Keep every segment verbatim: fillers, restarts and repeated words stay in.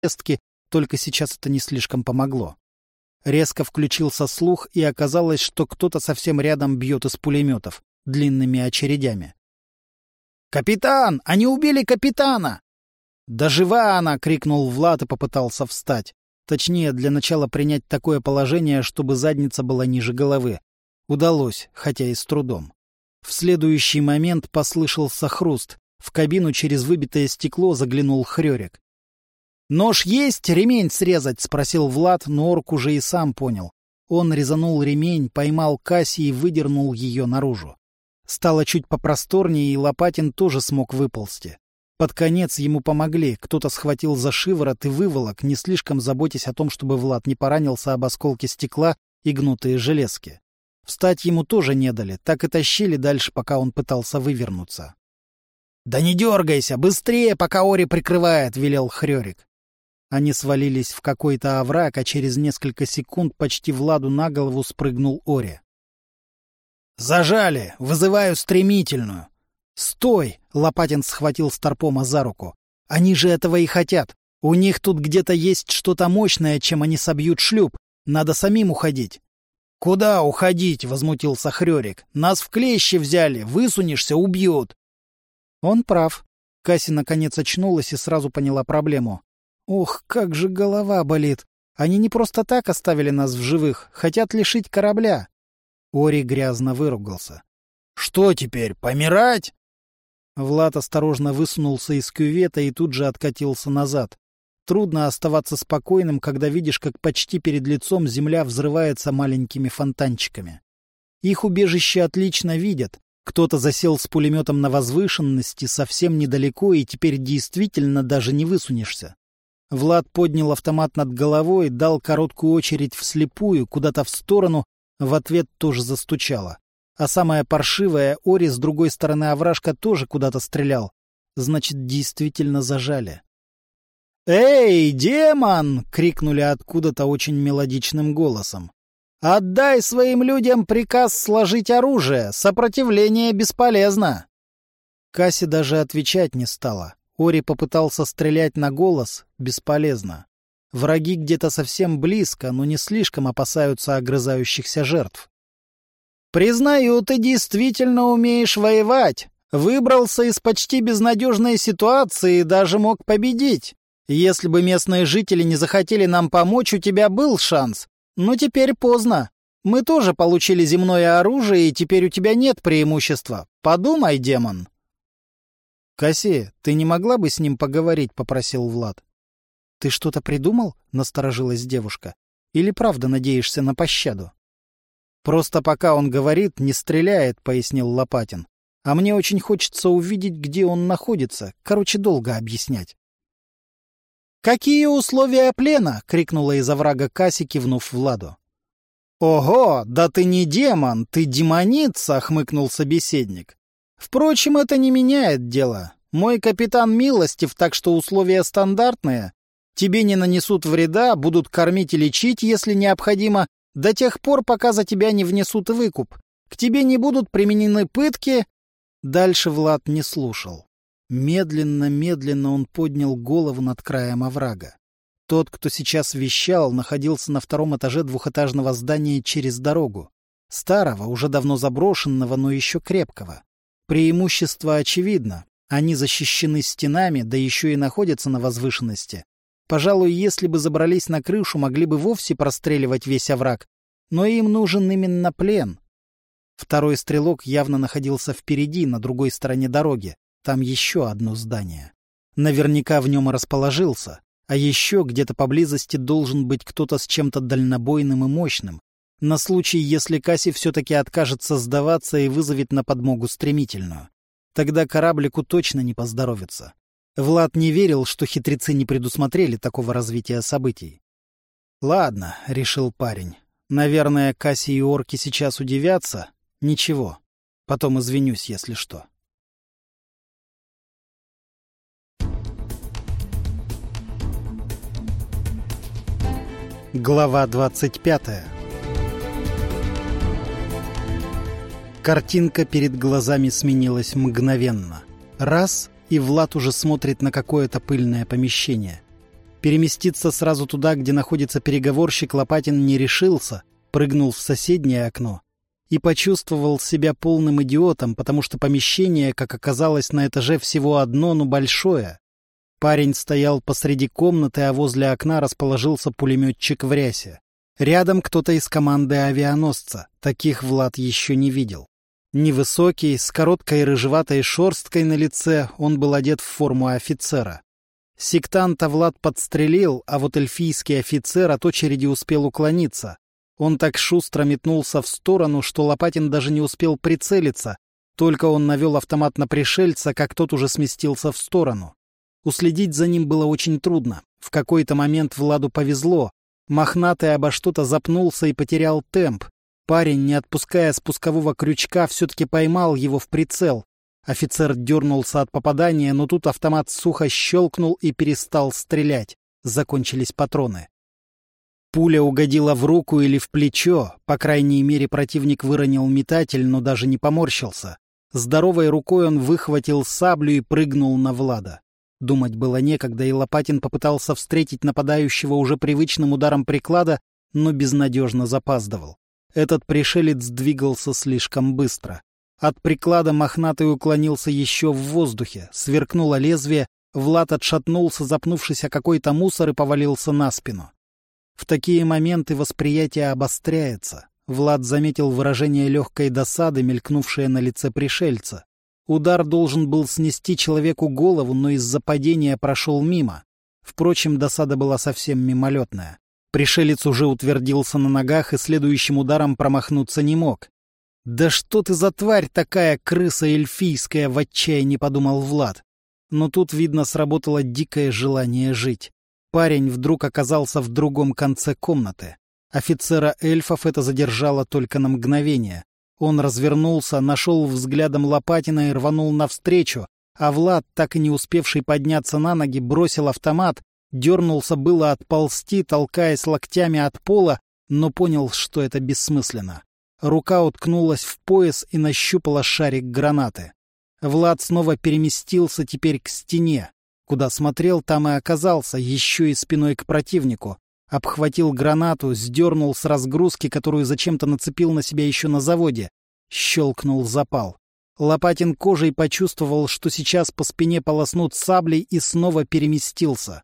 железки, только сейчас это не слишком помогло. Резко включился слух, и оказалось, что кто-то совсем рядом бьет из пулеметов, длинными очередями. «Капитан! Они убили капитана!» «Да жива она!» — крикнул Влад и попытался встать. Точнее, для начала принять такое положение, чтобы задница была ниже головы. Удалось, хотя и с трудом. В следующий момент послышался хруст. В кабину через выбитое стекло заглянул Хрёрик. «Нож есть? Ремень срезать?» — спросил Влад, но орк уже и сам понял. Он резанул ремень, поймал Касси и выдернул ее наружу. Стало чуть попросторнее, и Лопатин тоже смог выползти. Под конец ему помогли, кто-то схватил за шиворот и выволок, не слишком заботясь о том, чтобы Влад не поранился об осколки стекла и гнутые железки. Встать ему тоже не дали, так и тащили дальше, пока он пытался вывернуться. «Да не дергайся! Быстрее, пока Ори прикрывает!» — велел Хрёрик. Они свалились в какой-то овраг, а через несколько секунд почти Владу на голову спрыгнул Ори. «Зажали! Вызываю стремительную!» «Стой!» — Лопатин схватил Старпома за руку. «Они же этого и хотят. У них тут где-то есть что-то мощное, чем они собьют шлюп. Надо самим уходить». «Куда уходить?» — возмутился Хрёрик. «Нас в клещи взяли. Высунешься — убьют». Он прав. Касси наконец очнулась и сразу поняла проблему. «Ох, как же голова болит! Они не просто так оставили нас в живых. Хотят лишить корабля». Ори грязно выругался. «Что теперь, помирать?» Влад осторожно высунулся из кювета и тут же откатился назад. Трудно оставаться спокойным, когда видишь, как почти перед лицом земля взрывается маленькими фонтанчиками. Их убежище отлично видят. Кто-то засел с пулеметом на возвышенности совсем недалеко, и теперь действительно даже не высунешься. Влад поднял автомат над головой, дал короткую очередь вслепую, куда-то в сторону, в ответ тоже застучало. А самое паршивое, Ори с другой стороны овражка тоже куда-то стрелял. Значит, действительно зажали. «Эй, демон!» — крикнули откуда-то очень мелодичным голосом. «Отдай своим людям приказ сложить оружие! Сопротивление бесполезно!» Касси даже отвечать не стала. Ори попытался стрелять на голос — бесполезно. Враги где-то совсем близко, но не слишком опасаются огрызающихся жертв. «Признаю, ты действительно умеешь воевать. Выбрался из почти безнадежной ситуации и даже мог победить. Если бы местные жители не захотели нам помочь, у тебя был шанс. Но теперь поздно. Мы тоже получили земное оружие, и теперь у тебя нет преимущества. Подумай, демон». «Касси, ты не могла бы с ним поговорить?» — попросил Влад. «Ты что-то придумал?» — насторожилась девушка. «Или правда надеешься на пощаду?» «Просто пока он говорит, не стреляет», — пояснил Лопатин. «А мне очень хочется увидеть, где он находится. Короче, долго объяснять». «Какие условия плена?» — крикнула из оврага Касси, кивнув Владу. «Ого, да ты не демон, ты демоница!» — хмыкнул собеседник. «Впрочем, это не меняет дело. Мой капитан милостив, так что условия стандартные. Тебе не нанесут вреда, будут кормить и лечить, если необходимо, до тех пор, пока за тебя не внесут выкуп. К тебе не будут применены пытки». Дальше Влад не слушал. Медленно-медленно он поднял голову над краем оврага. Тот, кто сейчас вещал, находился на втором этаже двухэтажного здания через дорогу. Старого, уже давно заброшенного, но еще крепкого. Преимущество очевидно. Они защищены стенами, да еще и находятся на возвышенности. Пожалуй, если бы забрались на крышу, могли бы вовсе простреливать весь овраг. Но им нужен именно плен. Второй стрелок явно находился впереди, на другой стороне дороги. Там еще одно здание. Наверняка в нем расположился. А еще где-то поблизости должен быть кто-то с чем-то дальнобойным и мощным. На случай, если Касси все-таки откажется сдаваться и вызовет на подмогу стремительную. Тогда кораблику точно не поздоровится. Влад не верил, что хитрецы не предусмотрели такого развития событий. «Ладно», — решил парень. «Наверное, Касси и орки сейчас удивятся. Ничего. Потом извинюсь, если что». Глава двадцать пятая. Картинка перед глазами сменилась мгновенно. Раз — и Влад уже смотрит на какое-то пыльное помещение. Переместиться сразу туда, где находится переговорщик, Лопатин не решился, прыгнул в соседнее окно и почувствовал себя полным идиотом, потому что помещение, как оказалось, на этаже всего одно, но большое. Парень стоял посреди комнаты, а возле окна расположился пулеметчик в рясе. Рядом кто-то из команды авианосца. Таких Влад еще не видел. Невысокий, с короткой рыжеватой шерсткой на лице, он был одет в форму офицера. Сектанта Влад подстрелил, а вот эльфийский офицер от очереди успел уклониться. Он так шустро метнулся в сторону, что Лопатин даже не успел прицелиться. Только он навел автомат на пришельца, как тот уже сместился в сторону. Уследить за ним было очень трудно. В какой-то момент Владу повезло. Мохнатый обо что-то запнулся и потерял темп. Парень, не отпуская спускового крючка, все-таки поймал его в прицел. Офицер дернулся от попадания, но тут автомат сухо щелкнул и перестал стрелять. Закончились патроны. Пуля угодила в руку или в плечо. По крайней мере, противник выронил метатель, но даже не поморщился. Здоровой рукой он выхватил саблю и прыгнул на Влада. Думать было некогда, и Лопатин попытался встретить нападающего уже привычным ударом приклада, но безнадежно запаздывал. Этот пришелец двигался слишком быстро. От приклада мохнатый уклонился еще в воздухе. Сверкнуло лезвие, Влад отшатнулся, запнувшись о какой-то мусор, и повалился на спину. В такие моменты восприятие обостряется. Влад заметил выражение легкой досады, мелькнувшее на лице пришельца. Удар должен был снести человеку голову, но из-за падения прошел мимо. Впрочем, досада была совсем мимолетная. Пришелец уже утвердился на ногах и следующим ударом промахнуться не мог. «Да что ты за тварь такая, крыса эльфийская!» — в отчаянии подумал Влад. Но тут, видно, сработало дикое желание жить. Парень вдруг оказался в другом конце комнаты. Офицера эльфов это задержало только на мгновение. Он развернулся, нашел взглядом Лопатина и рванул навстречу, а Влад, так и не успевший подняться на ноги, бросил автомат, дернулся было отползти, толкаясь локтями от пола, но понял, что это бессмысленно. Рука уткнулась в пояс и нащупала шарик гранаты. Влад снова переместился теперь к стене. Куда смотрел, там и оказался, еще и спиной к противнику. Обхватил гранату, сдернул с разгрузки, которую зачем-то нацепил на себя еще на заводе. Щелкнул запал. Лопатин кожей почувствовал, что сейчас по спине полоснут саблей, и снова переместился.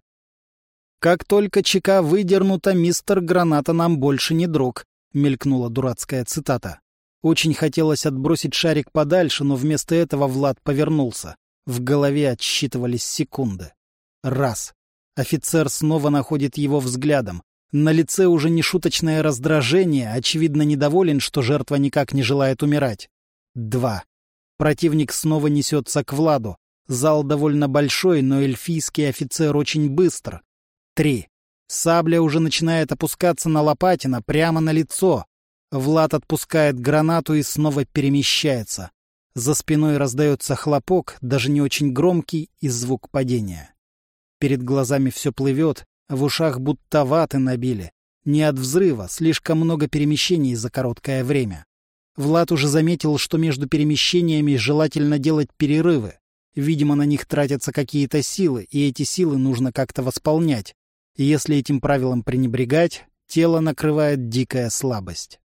«Как только чека выдернута, мистер Граната нам больше не друг», — мелькнула дурацкая цитата. Очень хотелось отбросить шарик подальше, но вместо этого Влад повернулся. В голове отсчитывались секунды. Раз. Офицер снова находит его взглядом. На лице уже нешуточное раздражение, очевидно недоволен, что жертва никак не желает умирать. Два. Противник снова несется к Владу. Зал довольно большой, но эльфийский офицер очень быстр. Три. Сабля уже начинает опускаться на Лопатина, прямо на лицо. Влад отпускает гранату и снова перемещается. За спиной раздается хлопок, даже не очень громкий, и звук падения. Перед глазами все плывет, в ушах будто ваты набили. Не от взрыва, слишком много перемещений за короткое время. Влад уже заметил, что между перемещениями желательно делать перерывы. Видимо, на них тратятся какие-то силы, и эти силы нужно как-то восполнять. И если этим правилом пренебрегать, тело накрывает дикая слабость.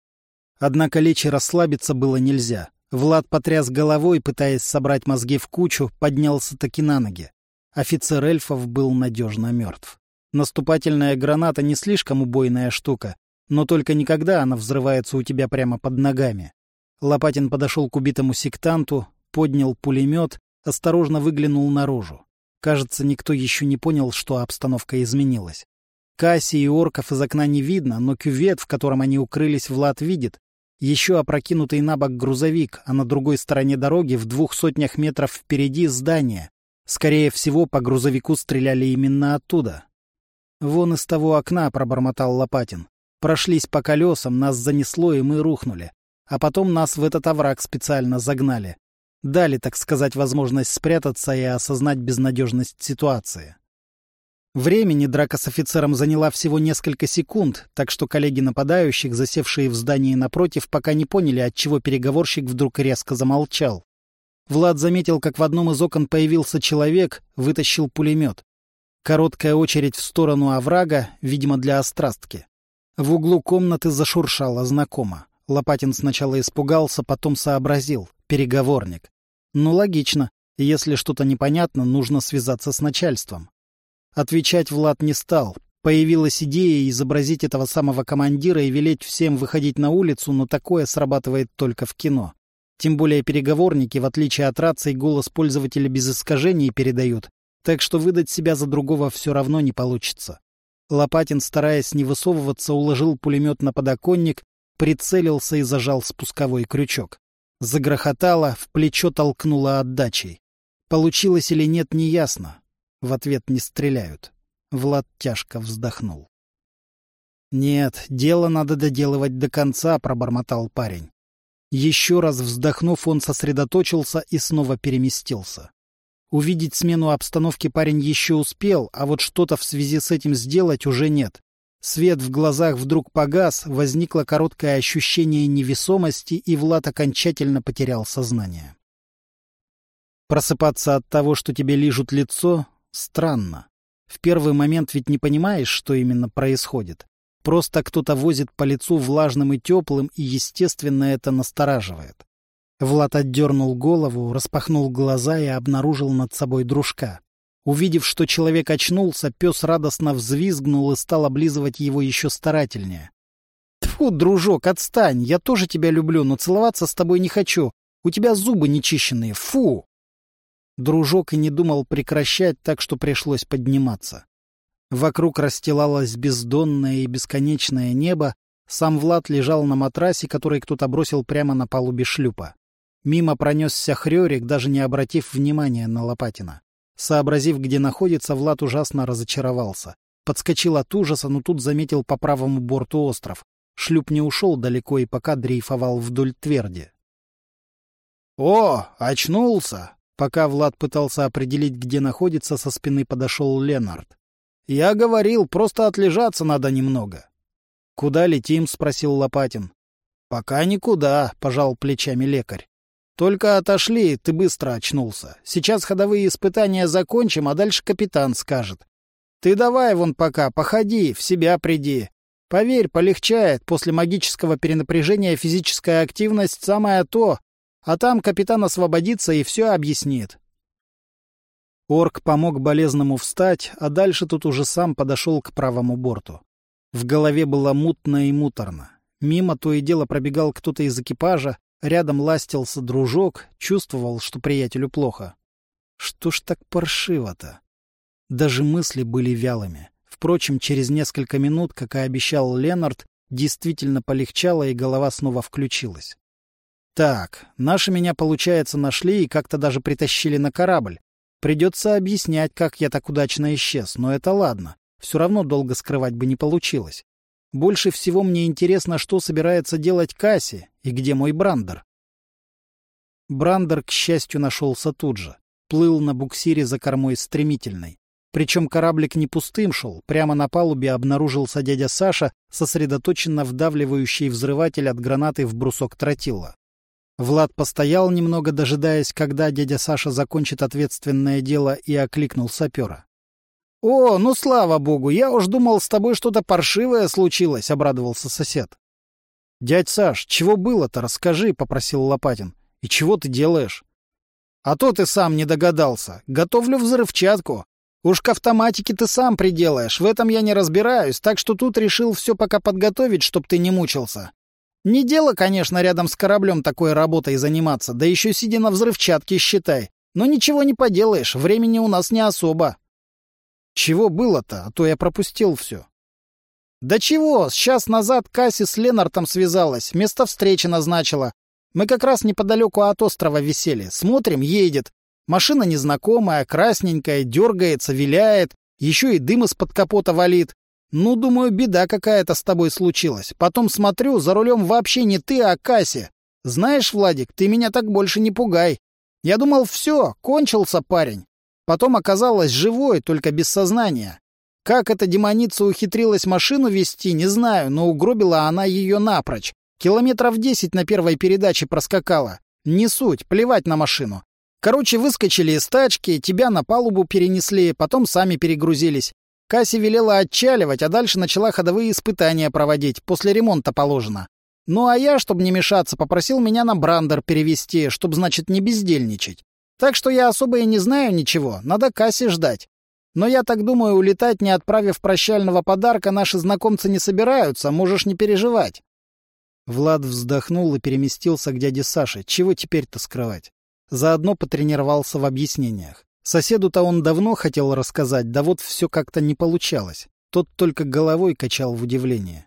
Однако лечь и расслабиться было нельзя. Влад потряс головой, пытаясь собрать мозги в кучу, поднялся-таки на ноги. Офицер эльфов был надежно мертв. Наступательная граната не слишком убойная штука, но только никогда она взрывается у тебя прямо под ногами. Лопатин подошел к убитому сектанту, поднял пулемет, осторожно выглянул наружу. Кажется, никто еще не понял, что обстановка изменилась. Касси и орков из окна не видно, но кювет, в котором они укрылись, Влад видит. Еще опрокинутый на бок грузовик, а на другой стороне дороги, в двух сотнях метров впереди, здание. Скорее всего, по грузовику стреляли именно оттуда. «Вон из того окна», — пробормотал Лопатин. «Прошлись по колесам, нас занесло, и мы рухнули. А потом нас в этот овраг специально загнали. Дали, так сказать, возможность спрятаться и осознать безнадежность ситуации». Времени драка с офицером заняла всего несколько секунд, так что коллеги нападающих, засевшие в здании напротив, пока не поняли, отчего переговорщик вдруг резко замолчал. Влад заметил, как в одном из окон появился человек, вытащил пулемет. Короткая очередь в сторону оврага, видимо, для острастки. В углу комнаты зашуршало знакомо. Лопатин сначала испугался, потом сообразил. Переговорник. Ну, логично. Если что-то непонятно, нужно связаться с начальством. Отвечать Влад не стал. Появилась идея изобразить этого самого командира и велеть всем выходить на улицу, но такое срабатывает только в кино. Тем более переговорники, в отличие от раций, голос пользователя без искажений передают, так что выдать себя за другого все равно не получится. Лопатин, стараясь не высовываться, уложил пулемет на подоконник, прицелился и зажал спусковой крючок. Загрохотало, в плечо толкнуло отдачей. Получилось или нет, неясно. В ответ не стреляют. Влад тяжко вздохнул. «Нет, дело надо доделывать до конца», — пробормотал парень. Еще раз вздохнув, он сосредоточился и снова переместился. Увидеть смену обстановки парень еще успел, а вот что-то в связи с этим сделать уже нет. Свет в глазах вдруг погас, возникло короткое ощущение невесомости, и Влад окончательно потерял сознание. Просыпаться от того, что тебе лижут лицо, странно. В первый момент ведь не понимаешь, что именно происходит. Просто кто-то возит по лицу влажным и теплым, и, естественно, это настораживает. Влад отдернул голову, распахнул глаза и обнаружил над собой дружка. Увидев, что человек очнулся, пес радостно взвизгнул и стал облизывать его еще старательнее. «Тьфу, дружок, отстань! Я тоже тебя люблю, но целоваться с тобой не хочу. У тебя зубы нечищенные. Фу!» Дружок и не думал прекращать, так что пришлось подниматься. Вокруг расстилалось бездонное и бесконечное небо. Сам Влад лежал на матрасе, который кто-то бросил прямо на палубе шлюпа. Мимо пронесся Хрёрик, даже не обратив внимания на Лопатина. Сообразив, где находится, Влад ужасно разочаровался. Подскочил от ужаса, но тут заметил по правому борту остров. Шлюп не ушел далеко и пока дрейфовал вдоль тверди. «О, очнулся!» Пока Влад пытался определить, где находится, со спины подошел Ленард. «Я говорил, просто отлежаться надо немного». «Куда летим?» — спросил Лопатин. «Пока никуда», — пожал плечами лекарь. «Только отошли, ты быстро очнулся. Сейчас ходовые испытания закончим, а дальше капитан скажет. Ты давай вон пока, походи, в себя приди. Поверь, полегчает, после магического перенапряжения физическая активность — самое то. А там капитан освободится и все объяснит». Орк помог болезному встать, а дальше тут уже сам подошел к правому борту. В голове было мутно и муторно. Мимо то и дело пробегал кто-то из экипажа, рядом ластился дружок, чувствовал, что приятелю плохо. Что ж так паршиво-то? Даже мысли были вялыми. Впрочем, через несколько минут, как и обещал Ленард, действительно полегчало, и голова снова включилась. Так, наши меня, получается, нашли и как-то даже притащили на корабль. Придется объяснять, как я так удачно исчез, но это ладно. Все равно долго скрывать бы не получилось. Больше всего мне интересно, что собирается делать Касси и где мой Брандер. Брандер, к счастью, нашелся тут же. Плыл на буксире за кормой стремительной. Причем кораблик не пустым шел. Прямо на палубе обнаружился дядя Саша, сосредоточенно вдавливающий взрыватель от гранаты в брусок тротила. Влад постоял немного, дожидаясь, когда дядя Саша закончит ответственное дело, и окликнул сапера. — О, ну слава богу, я уж думал, с тобой что-то паршивое случилось, — обрадовался сосед. — Дядь Саш, чего было-то, расскажи, — попросил Лопатин. — И чего ты делаешь? — А то ты сам не догадался. Готовлю взрывчатку. Уж к автоматике ты сам приделаешь, в этом я не разбираюсь, так что тут решил все пока подготовить, чтоб ты не мучился. Не дело, конечно, рядом с кораблем такой работой заниматься, да еще сидя на взрывчатке, считай. Но ничего не поделаешь, времени у нас не особо. Чего было-то, а то я пропустил все. Да чего, с час назад Касси с Ленартом связалась, место встречи назначила. Мы как раз неподалеку от острова висели, смотрим, едет. Машина незнакомая, красненькая, дергается, виляет, еще и дым из-под капота валит. Ну, думаю, беда какая-то с тобой случилась. Потом смотрю, за рулем вообще не ты, а Касси. Знаешь, Владик, ты меня так больше не пугай. Я думал, все, кончился парень. Потом оказалось живой, только без сознания. Как эта демоница ухитрилась машину вести, не знаю, но угробила она ее напрочь. Километров десять на первой передаче проскакала. Не суть, плевать на машину. Короче, выскочили из тачки, тебя на палубу перенесли, потом сами перегрузились. Касси велела отчаливать, а дальше начала ходовые испытания проводить, после ремонта положено. Ну а я, чтобы не мешаться, попросил меня на Брандер перевести, чтобы, значит, не бездельничать. Так что я особо и не знаю ничего, надо Касси ждать. Но я так думаю, улетать, не отправив прощального подарка, наши знакомцы не собираются, можешь не переживать. Влад вздохнул и переместился к дяде Саше. Чего теперь-то скрывать? Заодно потренировался в объяснениях. Соседу-то он давно хотел рассказать, да вот все как-то не получалось. Тот только головой качал в удивлении.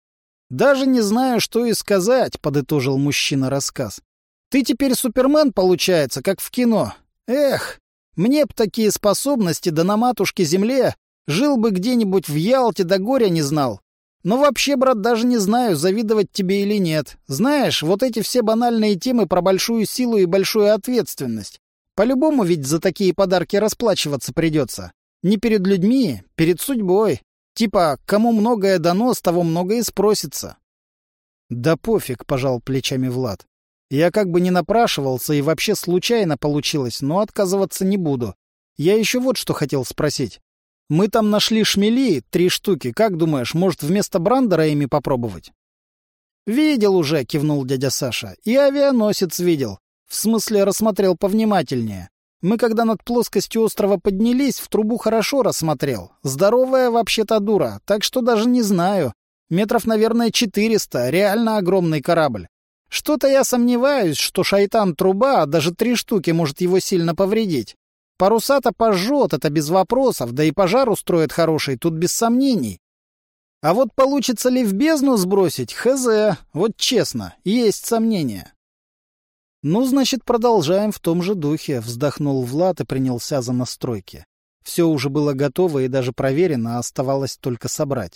«Даже не знаю, что и сказать», — подытожил мужчина рассказ. «Ты теперь Супермен, получается, как в кино. Эх, мне б такие способности, да на матушке-земле. Жил бы где-нибудь в Ялте, да горя не знал. Но вообще, брат, даже не знаю, завидовать тебе или нет. Знаешь, вот эти все банальные темы про большую силу и большую ответственность. По-любому ведь за такие подарки расплачиваться придется. Не перед людьми, перед судьбой. Типа, кому многое дано, с того многое и спросится». «Да пофиг», — пожал плечами Влад. «Я как бы не напрашивался и вообще случайно получилось, но отказываться не буду. Я еще вот что хотел спросить. Мы там нашли шмели, три штуки. Как думаешь, может, вместо Брандера ими попробовать?» «Видел уже», — кивнул дядя Саша. «И авианосец видел. В смысле, рассмотрел повнимательнее. Мы, когда над плоскостью острова поднялись, в трубу хорошо рассмотрел. Здоровая вообще-то дура, так что даже не знаю. Метров, наверное, четыреста, реально огромный корабль. Что-то я сомневаюсь, что шайтан-труба, даже три штуки, может его сильно повредить. Паруса-то пожжет, это без вопросов, да и пожар устроит хороший, тут без сомнений. А вот получится ли в бездну сбросить, хз, вот честно, есть сомнения». «Ну, значит, продолжаем в том же духе», — вздохнул Влад и принялся за настройки. Все уже было готово и даже проверено, а оставалось только собрать.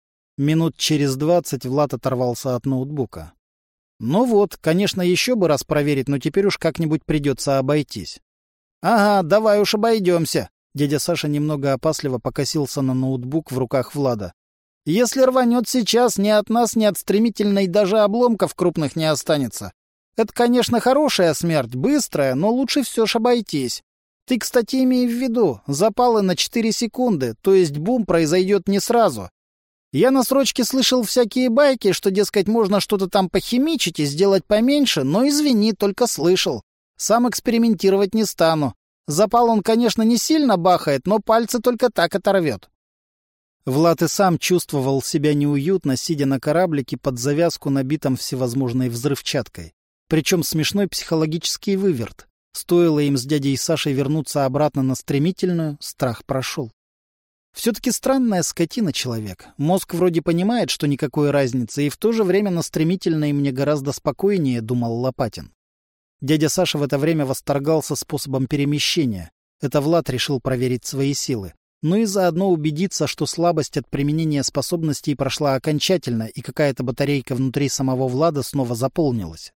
Минут через двадцать Влад оторвался от ноутбука. «Ну вот, конечно, еще бы раз проверить, но теперь уж как-нибудь придется обойтись». «Ага, давай уж обойдемся», — дядя Саша немного опасливо покосился на ноутбук в руках Влада. «Если рванет сейчас, ни от нас, ни от стремительной даже обломков крупных не останется. Это, конечно, хорошая смерть, быстрая, но лучше все ж обойтись. Ты, кстати, имей в виду, запалы на четыре секунды, то есть бум произойдет не сразу. Я на срочке слышал всякие байки, что, дескать, можно что-то там похимичить и сделать поменьше, но, извини, только слышал. Сам экспериментировать не стану. Запал он, конечно, не сильно бахает, но пальцы только так оторвет». Влад и сам чувствовал себя неуютно, сидя на кораблике под завязку, набитом всевозможной взрывчаткой. Причем смешной психологический выверт. Стоило им с дядей Сашей вернуться обратно на стремительную, страх прошел. Все-таки странная скотина человек. Мозг вроде понимает, что никакой разницы, и в то же время на стремительной мне гораздо спокойнее, думал Лопатин. Дядя Саша в это время восторгался способом перемещения. Это Влад решил проверить свои силы. Ну и заодно убедиться, что слабость от применения способностей прошла окончательно, и какая-то батарейка внутри самого Влада снова заполнилась.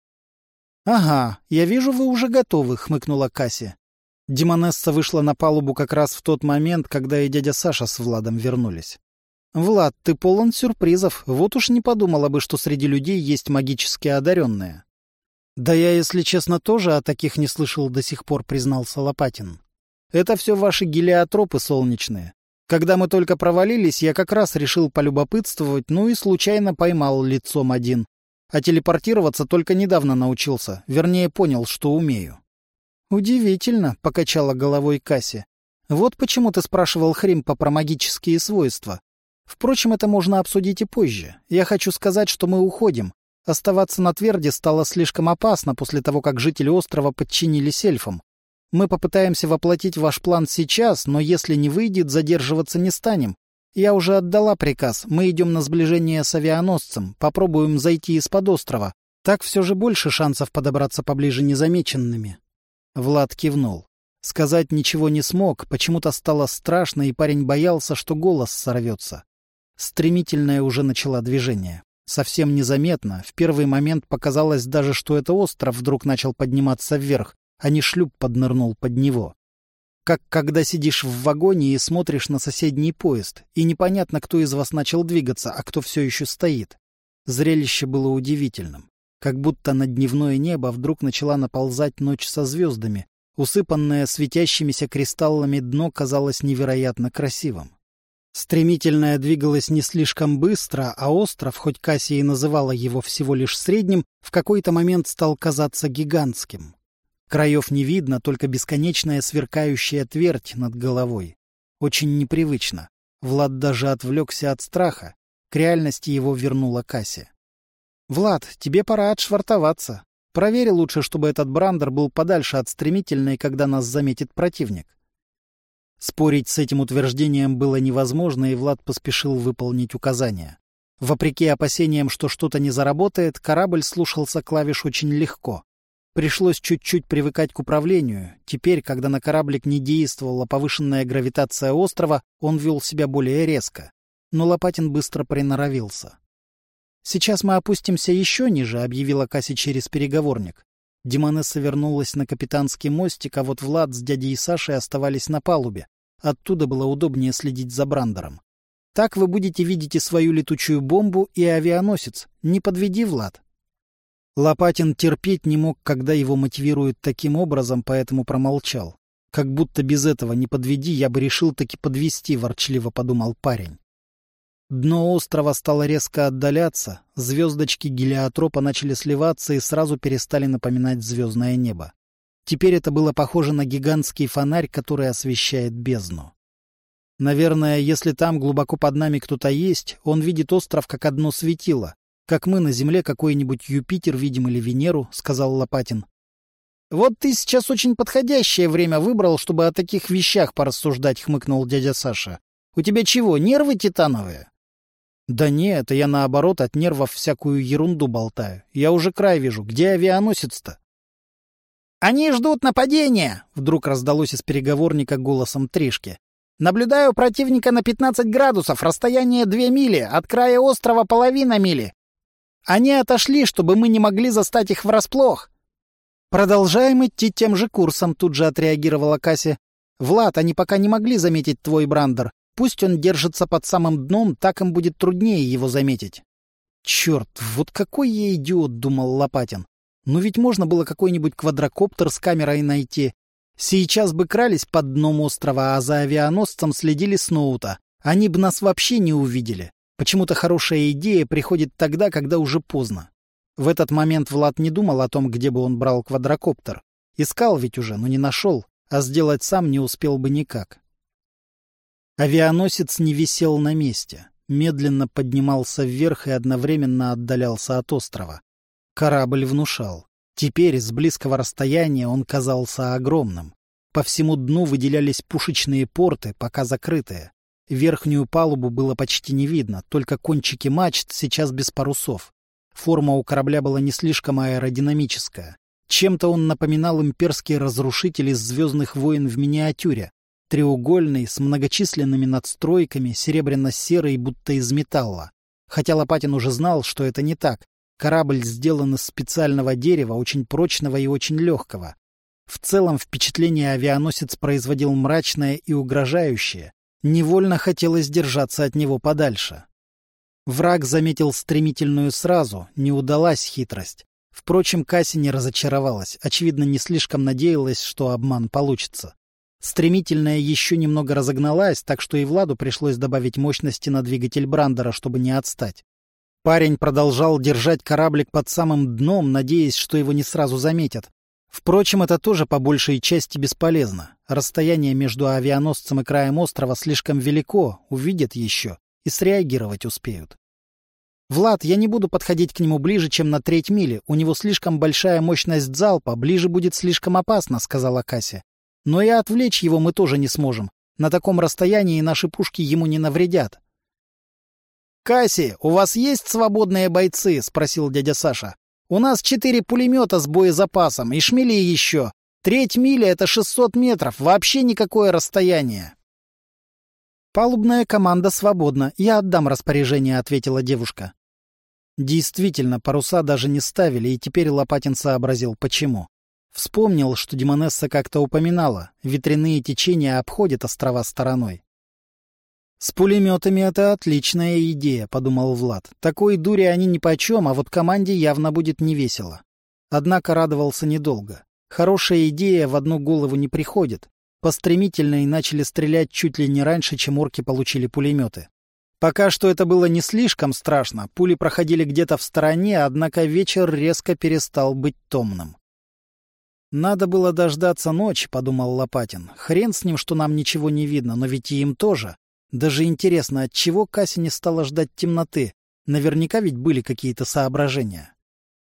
«Ага, я вижу, вы уже готовы», — хмыкнула Касси. Демонесса вышла на палубу как раз в тот момент, когда и дядя Саша с Владом вернулись. «Влад, ты полон сюрпризов. Вот уж не подумала бы, что среди людей есть магически одаренные». «Да я, если честно, тоже о таких не слышал до сих пор», — признался Лопатин. «Это все ваши гелиотропы солнечные. Когда мы только провалились, я как раз решил полюбопытствовать, ну и случайно поймал лицом один. А телепортироваться только недавно научился, вернее, понял, что умею». «Удивительно», — покачала головой Касси. «Вот почему ты спрашивал Хримпа про магические свойства. Впрочем, это можно обсудить и позже. Я хочу сказать, что мы уходим. Оставаться на Тверде стало слишком опасно после того, как жители острова подчинились эльфам. Мы попытаемся воплотить ваш план сейчас, но если не выйдет, задерживаться не станем. Я уже отдала приказ, мы идем на сближение с авианосцем, попробуем зайти из-под острова. Так все же больше шансов подобраться поближе незамеченными». Влад кивнул. Сказать ничего не смог, почему-то стало страшно, и парень боялся, что голос сорвется. Стремительная уже начала движение. Совсем незаметно, в первый момент показалось даже, что это остров вдруг начал подниматься вверх, а не шлюп поднырнул под него. Как когда сидишь в вагоне и смотришь на соседний поезд, и непонятно, кто из вас начал двигаться, а кто все еще стоит. Зрелище было удивительным. Как будто на дневное небо вдруг начала наползать ночь со звездами, Усыпанное светящимися кристаллами дно казалось невероятно красивым. Стремительное двигалось не слишком быстро, а остров, хоть Кассия и называла его всего лишь средним, в какой-то момент стал казаться гигантским. Краев не видно, только бесконечная сверкающая твердь над головой. Очень непривычно. Влад даже отвлекся от страха. К реальности его вернула Кассия. «Влад, тебе пора отшвартоваться. Проверь лучше, чтобы этот брандер был подальше от стремительной, когда нас заметит противник». Спорить с этим утверждением было невозможно, и Влад поспешил выполнить указания. Вопреки опасениям, что что-то не заработает, корабль слушался клавиш очень легко. Пришлось чуть-чуть привыкать к управлению. Теперь, когда на кораблик не действовала повышенная гравитация острова, он вел себя более резко. Но Лопатин быстро приноровился. «Сейчас мы опустимся еще ниже», — объявила Кася через переговорник. Демонесса вернулась на капитанский мостик, а вот Влад с дядей Сашей оставались на палубе. Оттуда было удобнее следить за брандером. «Так вы будете видеть и свою летучую бомбу, и авианосец. Не подведи, Влад». Лопатин терпеть не мог, когда его мотивируют таким образом, поэтому промолчал. «Как будто без этого не подведи, я бы решил таки подвести», — ворчливо подумал парень. Дно острова стало резко отдаляться, звездочки гелиотропа начали сливаться и сразу перестали напоминать звездное небо. Теперь это было похоже на гигантский фонарь, который освещает бездну. Наверное, если там глубоко под нами кто-то есть, он видит остров как одно светило, как мы на Земле какой-нибудь Юпитер видим или Венеру, — сказал Лопатин. «Вот ты сейчас очень подходящее время выбрал, чтобы о таких вещах порассуждать», — хмыкнул дядя Саша. «У тебя чего, нервы титановые?» «Да нет, это я, наоборот, от нервов всякую ерунду болтаю. Я уже край вижу. Где авианосец-то?» «Они ждут нападения!» — вдруг раздалось из переговорника голосом Тришки. «Наблюдаю противника на пятнадцать градусов, расстояние две мили, от края острова половина мили. Они отошли, чтобы мы не могли застать их врасплох». «Продолжаем идти тем же курсом», — тут же отреагировала Кася. «Влад, они пока не могли заметить твой брандер. Пусть он держится под самым дном, так им будет труднее его заметить». «Черт, вот какой я идиот», — думал Лопатин. «Ну ведь можно было какой-нибудь квадрокоптер с камерой найти. Сейчас бы крались под дном острова, а за авианосцем следили с ноута. Они бы нас вообще не увидели. Почему-то хорошая идея приходит тогда, когда уже поздно». В этот момент Влад не думал о том, где бы он брал квадрокоптер. Искал ведь уже, но не нашел, а сделать сам не успел бы никак. Авианосец не висел на месте, медленно поднимался вверх и одновременно отдалялся от острова. Корабль внушал. Теперь с близкого расстояния он казался огромным. По всему дну выделялись пушечные порты, пока закрытые. Верхнюю палубу было почти не видно, только кончики мачт сейчас без парусов. Форма у корабля была не слишком аэродинамическая. Чем-то он напоминал имперские разрушители из «Звездных войн» в миниатюре. Треугольный, с многочисленными надстройками, серебряно-серый, будто из металла. Хотя Лопатин уже знал, что это не так. Корабль сделан из специального дерева, очень прочного и очень легкого. В целом впечатление авианосец производил мрачное и угрожающее. Невольно хотелось держаться от него подальше. Враг заметил стремительную сразу, не удалась хитрость. Впрочем, Кася не разочаровалась, очевидно, не слишком надеялась, что обман получится. Стремительная еще немного разогналась, так что и Владу пришлось добавить мощности на двигатель брандера, чтобы не отстать. Парень продолжал держать кораблик под самым дном, надеясь, что его не сразу заметят. Впрочем, это тоже по большей части бесполезно. Расстояние между авианосцем и краем острова слишком велико, увидят еще и среагировать успеют. «Влад, я не буду подходить к нему ближе, чем на треть мили. У него слишком большая мощность залпа, ближе будет слишком опасно», — сказала Кася. «Но и отвлечь его мы тоже не сможем. На таком расстоянии наши пушки ему не навредят». «Касси, у вас есть свободные бойцы?» — спросил дядя Саша. «У нас четыре пулемета с боезапасом и шмели еще. Треть мили — это шестьсот метров, вообще никакое расстояние». «Палубная команда свободна, я отдам распоряжение», — ответила девушка. Действительно, паруса даже не ставили, и теперь Лопатин сообразил, почему. Вспомнил, что Демонесса как-то упоминала, ветряные течения обходят острова стороной. «С пулеметами это отличная идея», — подумал Влад. «Такой дури они нипочем, а вот команде явно будет невесело». Однако радовался недолго. Хорошая идея в одну голову не приходит. Постремительно и начали стрелять чуть ли не раньше, чем орки получили пулеметы. Пока что это было не слишком страшно, пули проходили где-то в стороне, однако вечер резко перестал быть томным. «Надо было дождаться ночи», — подумал Лопатин. «Хрен с ним, что нам ничего не видно, но ведь и им тоже. Даже интересно, отчего Кася не стала ждать темноты? Наверняка ведь были какие-то соображения».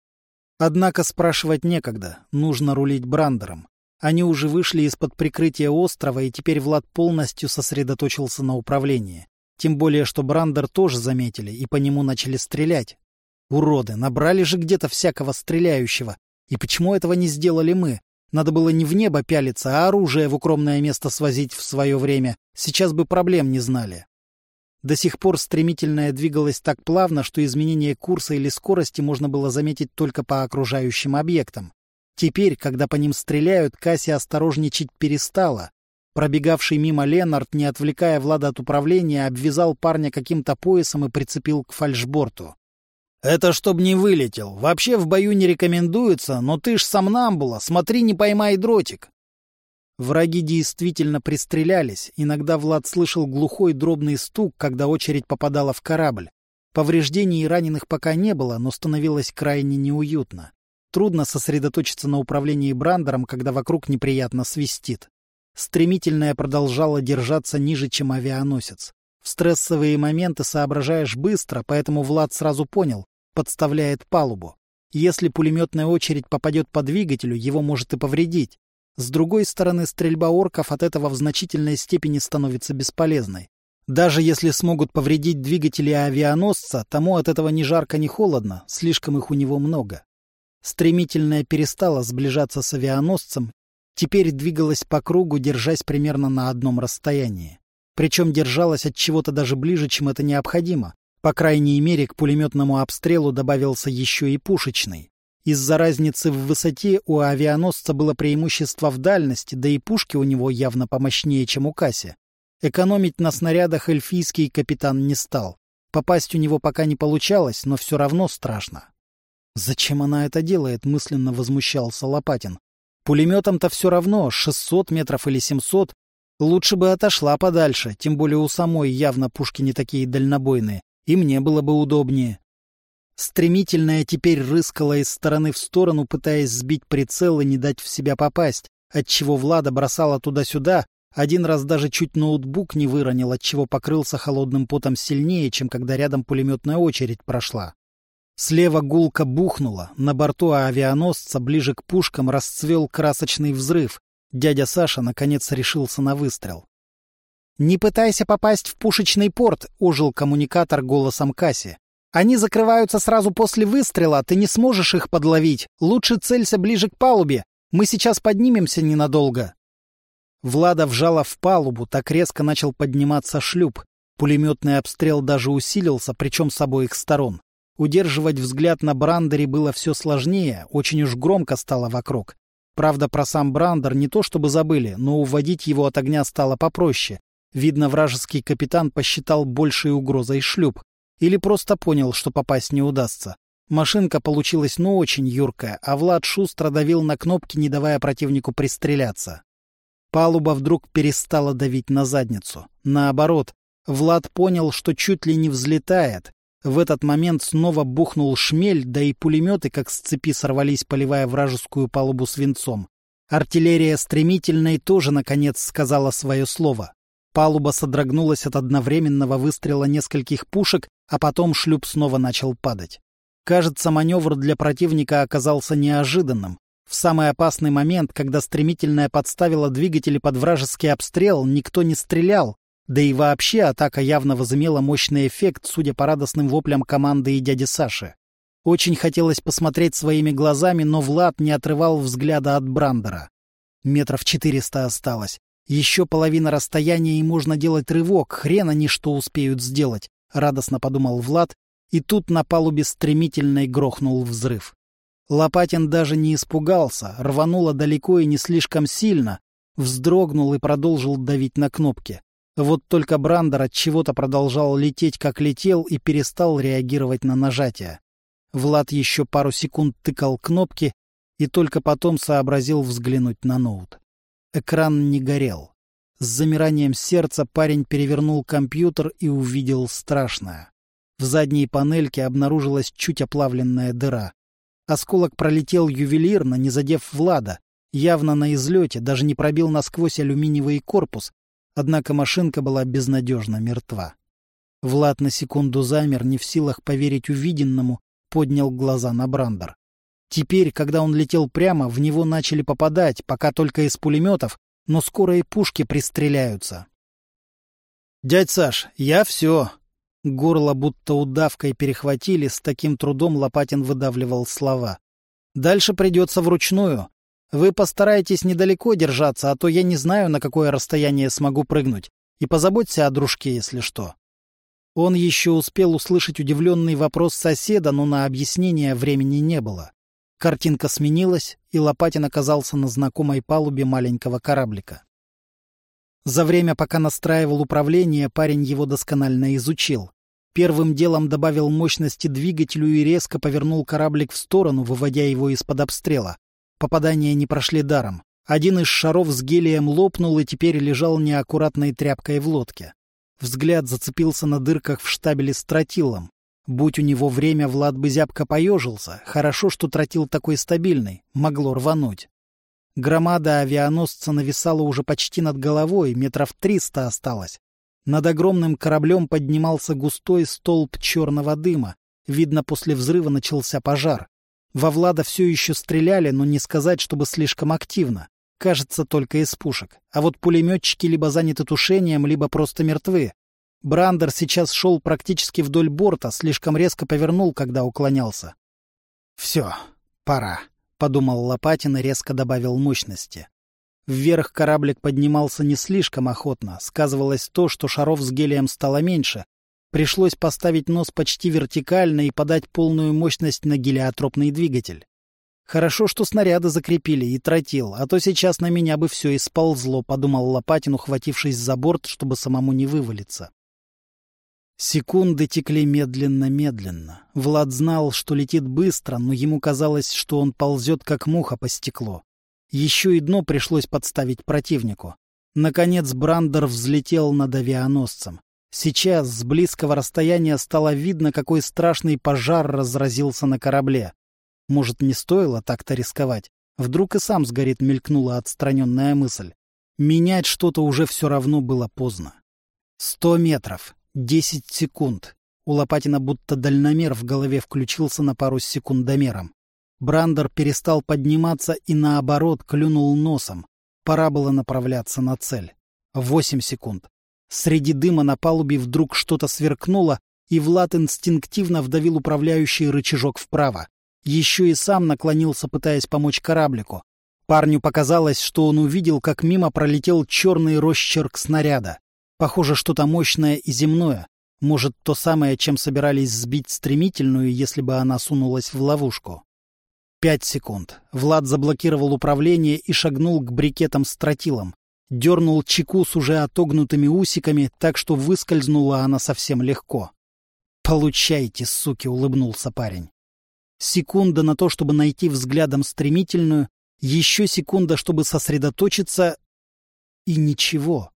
Однако спрашивать некогда, нужно рулить Брандером. Они уже вышли из-под прикрытия острова, и теперь Влад полностью сосредоточился на управлении. Тем более, что Брандер тоже заметили, и по нему начали стрелять. Уроды, набрали же где-то всякого стреляющего. И почему этого не сделали мы? Надо было не в небо пялиться, а оружие в укромное место свозить в свое время. Сейчас бы проблем не знали. До сих пор стремительное двигалось так плавно, что изменение курса или скорости можно было заметить только по окружающим объектам. Теперь, когда по ним стреляют, Кася осторожничать перестала. Пробегавший мимо Ленард, не отвлекая Влада от управления, обвязал парня каким-то поясом и прицепил к фальшборту. «Это чтоб не вылетел. Вообще в бою не рекомендуется, но ты ж сомнамбула, смотри, не поймай дротик». Враги действительно пристрелялись. Иногда Влад слышал глухой дробный стук, когда очередь попадала в корабль. Повреждений и раненых пока не было, но становилось крайне неуютно. Трудно сосредоточиться на управлении Брандером, когда вокруг неприятно свистит. Стремительное продолжало держаться ниже, чем авианосец. В стрессовые моменты соображаешь быстро, поэтому Влад сразу понял — подставляет палубу. Если пулеметная очередь попадет по двигателю, его может и повредить. С другой стороны, стрельба орков от этого в значительной степени становится бесполезной. Даже если смогут повредить двигатели авианосца, тому от этого ни жарко, ни холодно, слишком их у него много. Стремительная перестала сближаться с авианосцем, теперь двигалась по кругу, держась примерно на одном расстоянии. Причем держалась от чего-то даже ближе, чем это необходимо. По крайней мере, к пулеметному обстрелу добавился еще и пушечный. Из-за разницы в высоте у авианосца было преимущество в дальности, да и пушки у него явно помощнее, чем у Касси. Экономить на снарядах эльфийский капитан не стал. Попасть у него пока не получалось, но все равно страшно. «Зачем она это делает?» — мысленно возмущался Лопатин. «Пулеметом-то все равно, шестьсот метров или семьсот. Лучше бы отошла подальше, тем более у самой явно пушки не такие дальнобойные, и мне было бы удобнее». Стремительная теперь рыскала из стороны в сторону, пытаясь сбить прицел и не дать в себя попасть, отчего Влада бросала туда-сюда, один раз даже чуть ноутбук не выронил, отчего покрылся холодным потом сильнее, чем когда рядом пулеметная очередь прошла. Слева гулко бухнуло, на борту авианосца ближе к пушкам расцвел красочный взрыв. Дядя Саша наконец решился на выстрел. «Не пытайся попасть в пушечный порт», — ожил коммуникатор голосом Касси. «Они закрываются сразу после выстрела, ты не сможешь их подловить. Лучше целься ближе к палубе. Мы сейчас поднимемся ненадолго». Влада вжала в палубу, так резко начал подниматься шлюп. Пулеметный обстрел даже усилился, причем с обоих сторон. Удерживать взгляд на Брандере было все сложнее, очень уж громко стало вокруг. Правда, про сам Брандер не то чтобы забыли, но уводить его от огня стало попроще. Видно, вражеский капитан посчитал большей угрозой шлюп. Или просто понял, что попасть не удастся. Машинка получилась ну очень юркая, а Влад шустро давил на кнопки, не давая противнику пристреляться. Палуба вдруг перестала давить на задницу. Наоборот, Влад понял, что чуть ли не взлетает. В этот момент снова бухнул шмель, да и пулеметы, как с цепи, сорвались, поливая вражескую палубу свинцом. Артиллерия стремительной тоже, наконец, сказала свое слово. Палуба содрогнулась от одновременного выстрела нескольких пушек, а потом шлюп снова начал падать. Кажется, маневр для противника оказался неожиданным. В самый опасный момент, когда стремительная подставила двигатели под вражеский обстрел, никто не стрелял. Да и вообще атака явно возымела мощный эффект, судя по радостным воплям команды и дяди Саши. Очень хотелось посмотреть своими глазами, но Влад не отрывал взгляда от Брандера. Метров четыреста осталось. Еще половина расстояния, и можно делать рывок. Хрен они что успеют сделать, — радостно подумал Влад, и тут на палубе стремительно грохнул взрыв. Лопатин даже не испугался, рвануло далеко и не слишком сильно, вздрогнул и продолжил давить на кнопки. Вот только Брандер от чего-то продолжал лететь, как летел, и перестал реагировать на нажатие. Влад еще пару секунд тыкал кнопки, и только потом сообразил взглянуть на ноут. Экран не горел. С замиранием сердца парень перевернул компьютер и увидел страшное. В задней панельке обнаружилась чуть оплавленная дыра. Осколок пролетел ювелирно, не задев Влада, явно на излете, даже не пробил насквозь алюминиевый корпус, однако машинка была безнадежно мертва. Влад на секунду замер, не в силах поверить увиденному, поднял глаза на Брандер. Теперь, когда он летел прямо, в него начали попадать, пока только из пулеметов, но скоро и пушки пристреляются. «Дядь Саш, я все!» Горло будто удавкой перехватили, с таким трудом Лопатин выдавливал слова. «Дальше придется вручную. Вы постарайтесь недалеко держаться, а то я не знаю, на какое расстояние смогу прыгнуть. И позаботься о дружке, если что». Он еще успел услышать удивленный вопрос соседа, но на объяснение времени не было. Картинка сменилась, и Лопатин оказался на знакомой палубе маленького кораблика. За время, пока настраивал управление, парень его досконально изучил. Первым делом добавил мощности двигателю и резко повернул кораблик в сторону, выводя его из-под обстрела. Попадания не прошли даром. Один из шаров с гелием лопнул и теперь лежал неаккуратной тряпкой в лодке. Взгляд зацепился на дырках в штабеле с тротилом. Будь у него время, Влад бы зябко поежился. Хорошо, что тротил такой стабильный. Могло рвануть. Громада авианосца нависала уже почти над головой, метров триста осталось. Над огромным кораблем поднимался густой столб черного дыма. Видно, после взрыва начался пожар. Во Влада все еще стреляли, но не сказать, чтобы слишком активно. Кажется, только из пушек. А вот пулеметчики либо заняты тушением, либо просто мертвы. Брандер сейчас шел практически вдоль борта, слишком резко повернул, когда уклонялся. «Все, пора», — подумал Лопатин и резко добавил мощности. Вверх кораблик поднимался не слишком охотно. Сказывалось то, что шаров с гелием стало меньше. Пришлось поставить нос почти вертикально и подать полную мощность на гелиотропный двигатель. Хорошо, что снаряды закрепили и тротил, а то сейчас на меня бы все и сползло, подумал Лопатин, ухватившись за борт, чтобы самому не вывалиться. Секунды текли медленно-медленно. Влад знал, что летит быстро, но ему казалось, что он ползет, как муха по стеклу. Еще и дно пришлось подставить противнику. Наконец Брандер взлетел над авианосцем. Сейчас с близкого расстояния стало видно, какой страшный пожар разразился на корабле. Может, не стоило так-то рисковать? Вдруг и сам сгорит, мелькнула отстраненная мысль. Менять что-то уже все равно было поздно. Сто метров. Десять секунд. У Лопатина будто дальномер в голове включился на пару с секундомером. Брандер перестал подниматься и, наоборот, клюнул носом. Пора было направляться на цель. Восемь секунд. Среди дыма на палубе вдруг что-то сверкнуло, и Влад инстинктивно вдавил управляющий рычажок вправо. Еще и сам наклонился, пытаясь помочь кораблику. Парню показалось, что он увидел, как мимо пролетел черный росчерк снаряда. Похоже, что-то мощное и земное. Может, то самое, чем собирались сбить стремительную, если бы она сунулась в ловушку. Пять секунд. Влад заблокировал управление и шагнул к брикетам с тротилом. Дернул чеку с уже отогнутыми усиками, так что выскользнула она совсем легко. «Получайте, суки!» — улыбнулся парень. Секунда на то, чтобы найти взглядом стремительную, еще секунда, чтобы сосредоточиться, и ничего.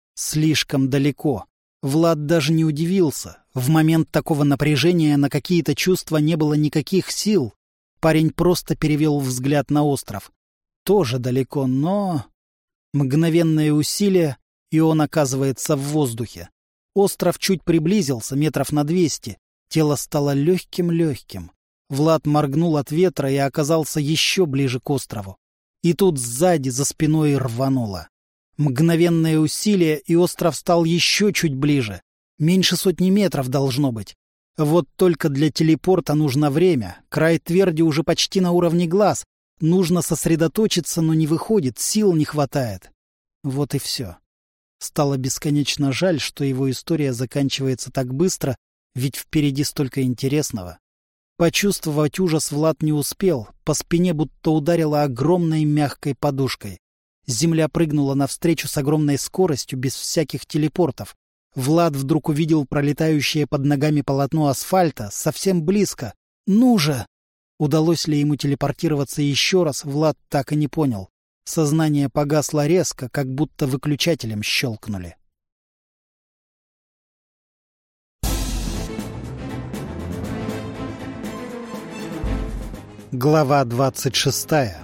Слишком далеко. Влад даже не удивился. В момент такого напряжения на какие-то чувства не было никаких сил. Парень просто перевел взгляд на остров. Тоже далеко, но... Мгновенное усилие, и он оказывается в воздухе. Остров чуть приблизился, метров на двести. Тело стало легким-легким. Влад моргнул от ветра и оказался еще ближе к острову. И тут сзади, за спиной рвануло. Мгновенное усилие, и остров стал еще чуть ближе. Меньше сотни метров должно быть. Вот только для телепорта нужно время. Край тверди уже почти на уровне глаз. Нужно сосредоточиться, но не выходит, сил не хватает. Вот и все. Стало бесконечно жаль, что его история заканчивается так быстро, ведь впереди столько интересного. Почувствовать ужас Влад не успел, по спине будто ударило огромной мягкой подушкой. Земля прыгнула навстречу с огромной скоростью, без всяких телепортов. Влад вдруг увидел пролетающее под ногами полотно асфальта, совсем близко. «Ну же!» Удалось ли ему телепортироваться еще раз, Влад так и не понял. Сознание погасло резко, как будто выключателем щелкнули. Глава двадцать шестая.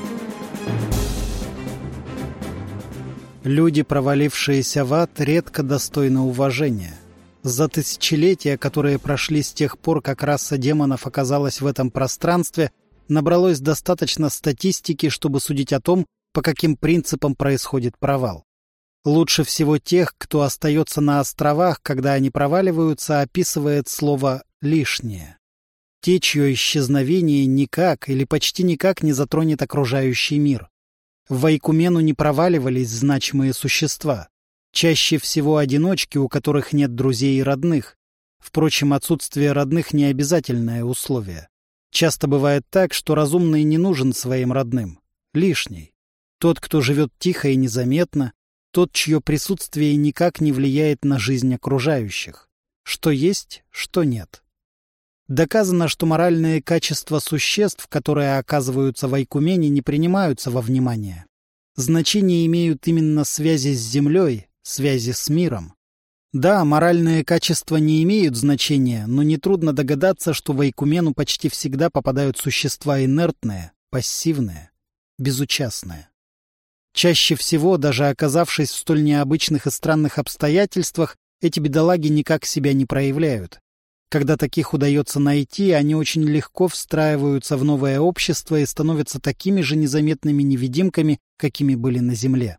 Люди, провалившиеся в ад, редко достойны уважения. За тысячелетия, которые прошли с тех пор, как раса демонов оказалась в этом пространстве, набралось достаточно статистики, чтобы судить о том, по каким принципам происходит провал. Лучше всего тех, кто остается на островах, когда они проваливаются, описывает слово «лишнее». Те, чье исчезновение никак или почти никак не затронет окружающий мир. В Айкумену не проваливались значимые существа. Чаще всего одиночки, у которых нет друзей и родных. Впрочем, отсутствие родных не обязательное условие. Часто бывает так, что разумный не нужен своим родным. Лишний. Тот, кто живет тихо и незаметно, тот, чье присутствие никак не влияет на жизнь окружающих. Что есть, что нет. Доказано, что моральные качества существ, которые оказываются в Айкумене, не принимаются во внимание. Значение имеют именно связи с Землей, связи с миром. Да, моральные качества не имеют значения, но нетрудно догадаться, что в Айкумену почти всегда попадают существа инертные, пассивные, безучастные. Чаще всего, даже оказавшись в столь необычных и странных обстоятельствах, эти бедолаги никак себя не проявляют. Когда таких удается найти, они очень легко встраиваются в новое общество и становятся такими же незаметными невидимками, какими были на Земле.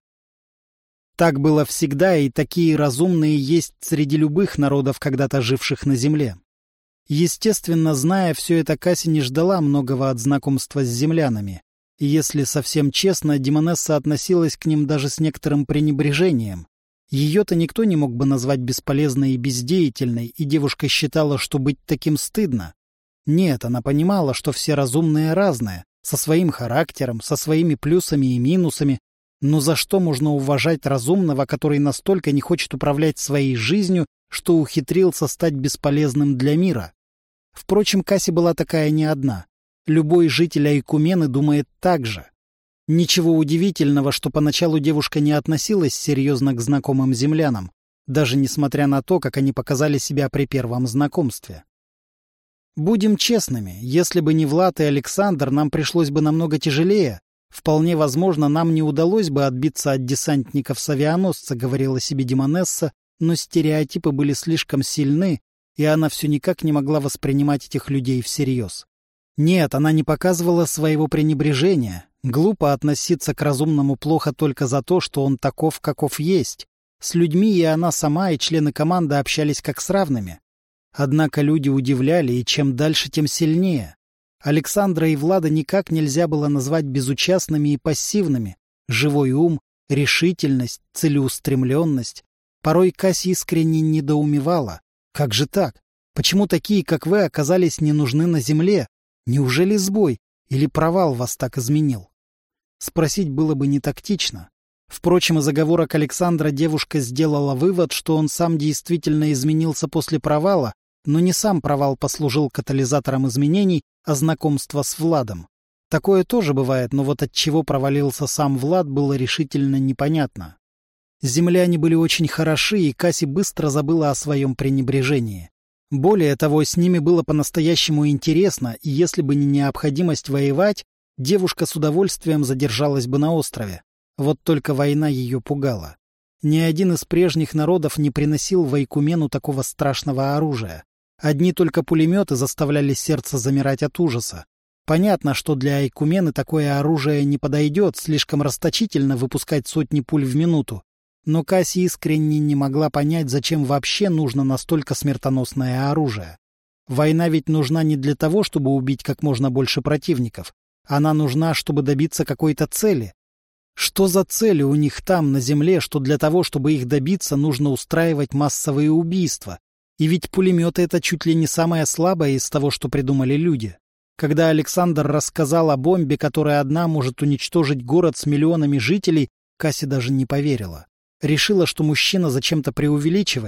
Так было всегда, и такие разумные есть среди любых народов, когда-то живших на Земле. Естественно, зная все это, Касси не ждала многого от знакомства с землянами. И если совсем честно, Демонесса относилась к ним даже с некоторым пренебрежением. Ее-то никто не мог бы назвать бесполезной и бездеятельной, и девушка считала, что быть таким стыдно. Нет, она понимала, что все разумные разные, со своим характером, со своими плюсами и минусами, но за что можно уважать разумного, который настолько не хочет управлять своей жизнью, что ухитрился стать бесполезным для мира? Впрочем, Касси была такая не одна. Любой житель Айкумены думает так же. Ничего удивительного, что поначалу девушка не относилась серьезно к знакомым землянам, даже несмотря на то, как они показали себя при первом знакомстве. Будем честными, если бы не Влад и Александр, нам пришлось бы намного тяжелее. Вполне возможно, нам не удалось бы отбиться от десантников с авианосца, говорила себе Демонесса, но стереотипы были слишком сильны, и она все никак не могла воспринимать этих людей всерьез. Нет, она не показывала своего пренебрежения. Глупо относиться к разумному плохо только за то, что он таков, каков есть. С людьми и она сама, и члены команды общались как с равными. Однако люди удивляли, и чем дальше, тем сильнее. Александра и Влада никак нельзя было назвать безучастными и пассивными. Живой ум, решительность, целеустремленность. Порой Касси искренне недоумевала. Как же так? Почему такие, как вы, оказались не нужны на земле? Неужели сбой или провал вас так изменил? Спросить было бы не тактично. Впрочем, из оговорок Александра девушка сделала вывод, что он сам действительно изменился после провала, но не сам провал послужил катализатором изменений, а знакомство с Владом. Такое тоже бывает, но вот от чего провалился сам Влад, было решительно непонятно. Земляне были очень хороши, и Касси быстро забыла о своем пренебрежении. Более того, с ними было по-настоящему интересно, и если бы не необходимость воевать, девушка с удовольствием задержалась бы на острове. Вот только война ее пугала. Ни один из прежних народов не приносил в Айкумену такого страшного оружия. Одни только пулеметы заставляли сердце замирать от ужаса. Понятно, что для Айкумены такое оружие не подойдет, слишком расточительно выпускать сотни пуль в минуту. Но Касси искренне не могла понять, зачем вообще нужно настолько смертоносное оружие. Война ведь нужна не для того, чтобы убить как можно больше противников. Она нужна, чтобы добиться какой-то цели. Что за цели у них там, на земле, что для того, чтобы их добиться, нужно устраивать массовые убийства? И ведь пулеметы — это чуть ли не самое слабое из того, что придумали люди. Когда Александр рассказал о бомбе, которая одна может уничтожить город с миллионами жителей, Касси даже не поверила. Решила, что мужчина зачем-то преувеличивает.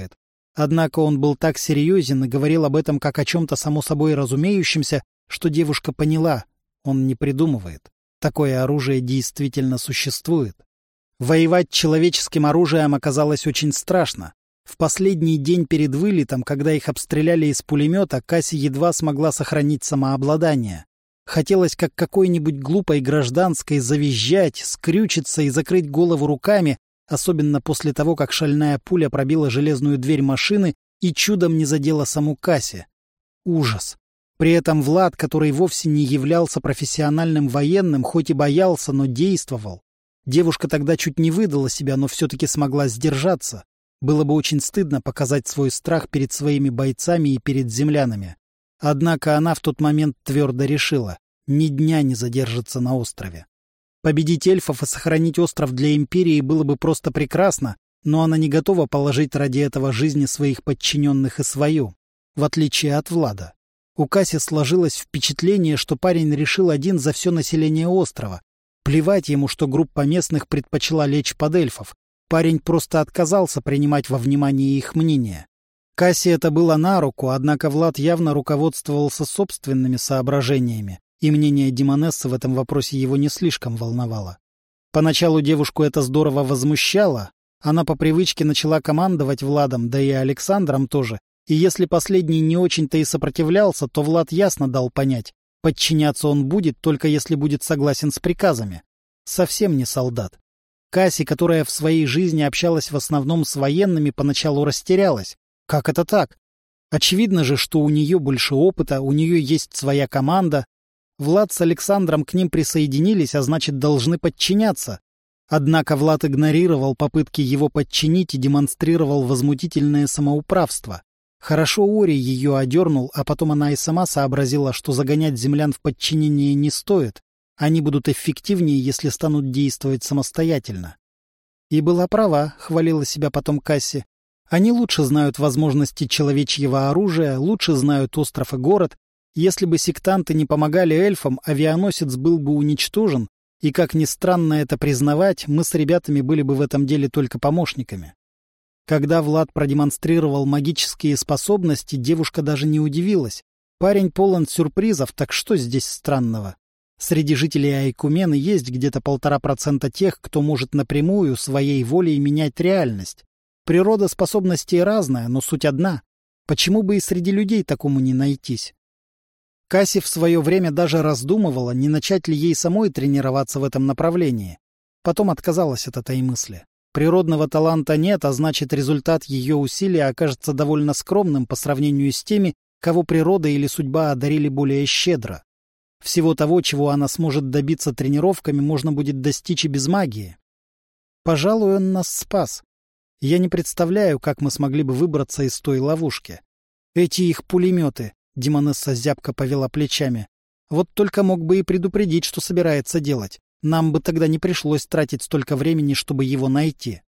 Однако он был так серьезен и говорил об этом как о чем-то само собой разумеющемся, что девушка поняла, он не придумывает. Такое оружие действительно существует. Воевать человеческим оружием оказалось очень страшно. В последний день перед вылетом, когда их обстреляли из пулемета, Касси едва смогла сохранить самообладание. Хотелось, как какой-нибудь глупой гражданской, завизжать, скрючиться и закрыть голову руками, особенно после того, как шальная пуля пробила железную дверь машины и чудом не задела саму Касси. Ужас. При этом Влад, который вовсе не являлся профессиональным военным, хоть и боялся, но действовал. Девушка тогда чуть не выдала себя, но все-таки смогла сдержаться. Было бы очень стыдно показать свой страх перед своими бойцами и перед землянами. Однако она в тот момент твердо решила — ни дня не задержится на острове. Победить эльфов и сохранить остров для Империи было бы просто прекрасно, но она не готова положить ради этого жизни своих подчиненных и свою, в отличие от Влада. У Касси сложилось впечатление, что парень решил один за все население острова. Плевать ему, что группа местных предпочла лечь под эльфов. Парень просто отказался принимать во внимание их мнение. Касси это было на руку, однако Влад явно руководствовался собственными соображениями, и мнение Демонессы в этом вопросе его не слишком волновало. Поначалу девушку это здорово возмущало, она по привычке начала командовать Владом, да и Александром тоже, и если последний не очень-то и сопротивлялся, то Влад ясно дал понять, подчиняться он будет, только если будет согласен с приказами. Совсем не солдат. Касси, которая в своей жизни общалась в основном с военными, поначалу растерялась. Как это так? Очевидно же, что у нее больше опыта, у нее есть своя команда. Влад с Александром к ним присоединились, а значит, должны подчиняться. Однако Влад игнорировал попытки его подчинить и демонстрировал возмутительное самоуправство. Хорошо Ори ее одернул, а потом она и сама сообразила, что загонять землян в подчинение не стоит. Они будут эффективнее, если станут действовать самостоятельно. И была права, хвалила себя потом Касси. Они лучше знают возможности человечьего оружия, лучше знают остров и город. Если бы сектанты не помогали эльфам, авианосец был бы уничтожен, и, как ни странно это признавать, мы с ребятами были бы в этом деле только помощниками. Когда Влад продемонстрировал магические способности, девушка даже не удивилась. Парень полон сюрпризов, так что здесь странного? Среди жителей Айкумены есть где-то полтора процента тех, кто может напрямую, своей волей менять реальность. Природа способностей разная, но суть одна. Почему бы и среди людей такому не найтись? Касси в свое время даже раздумывала, не начать ли ей самой тренироваться в этом направлении. Потом отказалась от этой мысли. Природного таланта нет, а значит, результат ее усилий окажется довольно скромным по сравнению с теми, кого природа или судьба одарили более щедро. Всего того, чего она сможет добиться тренировками, можно будет достичь и без магии. Пожалуй, он нас спас. Я не представляю, как мы смогли бы выбраться из той ловушки. Эти их пулеметы, Демонесса зябко повела плечами. Вот только мог бы и предупредить, что собирается делать. Нам бы тогда не пришлось тратить столько времени, чтобы его найти.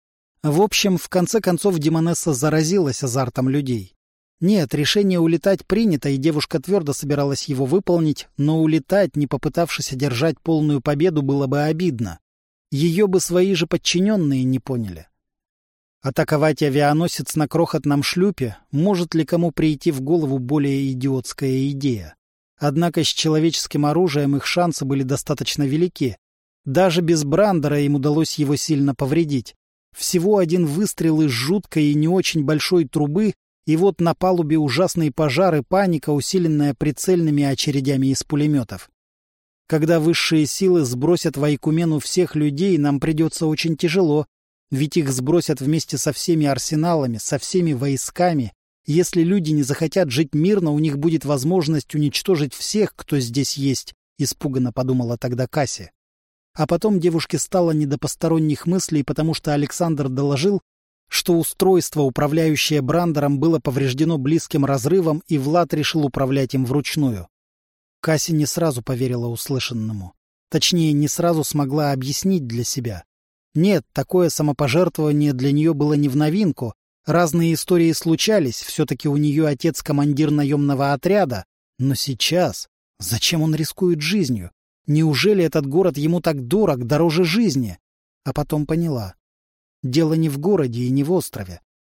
В общем, в конце концов Демонесса заразилась азартом людей. Нет, решение улетать принято, и девушка твердо собиралась его выполнить, но улетать, не попытавшись одержать полную победу, было бы обидно. Ее бы свои же подчиненные не поняли. Атаковать авианосец на крохотном шлюпе, может ли кому прийти в голову более идиотская идея? Однако с человеческим оружием их шансы были достаточно велики. Даже без Брандера им удалось его сильно повредить. Всего один выстрел из жуткой и не очень большой трубы, и вот на палубе ужасные пожары, паника, усиленная прицельными очередями из пулеметов. Когда высшие силы сбросят в Айкумену всех людей, нам придется очень тяжело, ведь их сбросят вместе со всеми арсеналами, со всеми войсками. Если люди не захотят жить мирно, у них будет возможность уничтожить всех, кто здесь есть, — испуганно подумала тогда Касси. А потом девушке стало не до посторонних мыслей, потому что Александр доложил, что устройство, управляющее Брандером, было повреждено близким разрывом, и Влад решил управлять им вручную. Касси не сразу поверила услышанному. Точнее, не сразу смогла объяснить для себя. Нет, такое самопожертвование для нее было не в новинку. Разные истории случались, все-таки у нее отец командир наемного отряда. Но сейчас... Зачем он рискует жизнью? Неужели этот город ему так дорог, дороже жизни? А потом поняла. Дело не в городе и не в острове.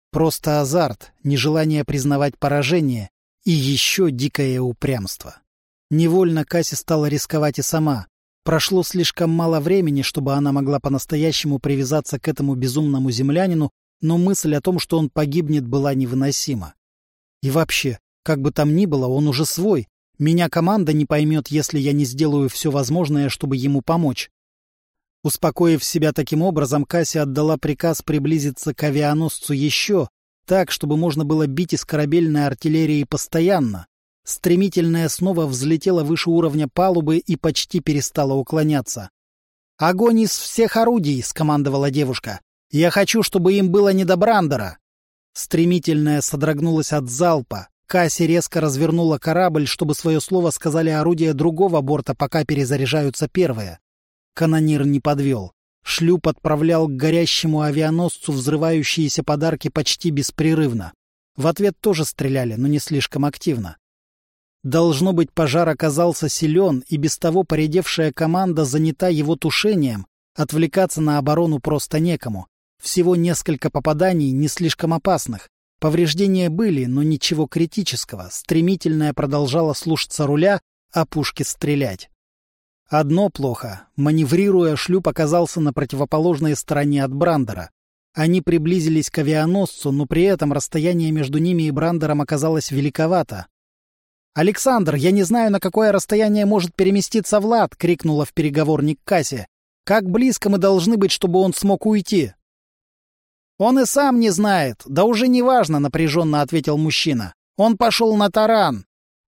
Просто азарт, нежелание признавать поражение и еще дикое упрямство. Невольно Касси стала рисковать и сама. Прошло слишком мало времени, чтобы она могла по-настоящему привязаться к этому безумному землянину, но мысль о том, что он погибнет, была невыносима. И вообще, как бы там ни было, он уже свой. Меня команда не поймет, если я не сделаю все возможное, чтобы ему помочь. Успокоив себя таким образом, Касси отдала приказ приблизиться к авианосцу еще, так, чтобы можно было бить из корабельной артиллерии постоянно. Стремительная снова взлетела выше уровня палубы и почти перестала уклоняться. «Огонь из всех орудий!» — скомандовала девушка. «Я хочу, чтобы им было не до Брандера!» Стремительная содрогнулась от залпа. Касси резко развернула корабль, чтобы свое слово сказали орудия другого борта, пока перезаряжаются первые. Канонир не подвел. Шлюп отправлял к горящему авианосцу взрывающиеся подарки почти беспрерывно. В ответ тоже стреляли, но не слишком активно. Должно быть, пожар оказался силен, и без того поредевшая команда занята его тушением. Отвлекаться на оборону просто некому. Всего несколько попаданий, не слишком опасных. Повреждения были, но ничего критического. Стремительная продолжала слушаться руля, а пушки стрелять. Одно плохо. Маневрируя, шлюп оказался на противоположной стороне от Брандера. Они приблизились к авианосцу, но при этом расстояние между ними и Брандером оказалось великовато. «Александр, я не знаю, на какое расстояние может переместиться Влад!» — крикнула в переговорник Касси. «Как близко мы должны быть, чтобы он смог уйти?» «Он и сам не знает. Да уже не важно», — напряженно ответил мужчина. «Он пошел на таран».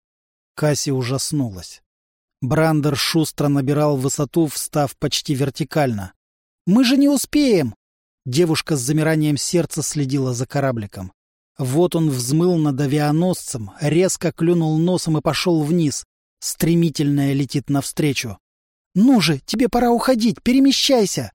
Касси ужаснулась. Брандер шустро набирал высоту, встав почти вертикально. «Мы же не успеем!» Девушка с замиранием сердца следила за корабликом. Вот он взмыл над авианосцем, резко клюнул носом и пошел вниз. Стремительная летит навстречу. «Ну же, тебе пора уходить, перемещайся!»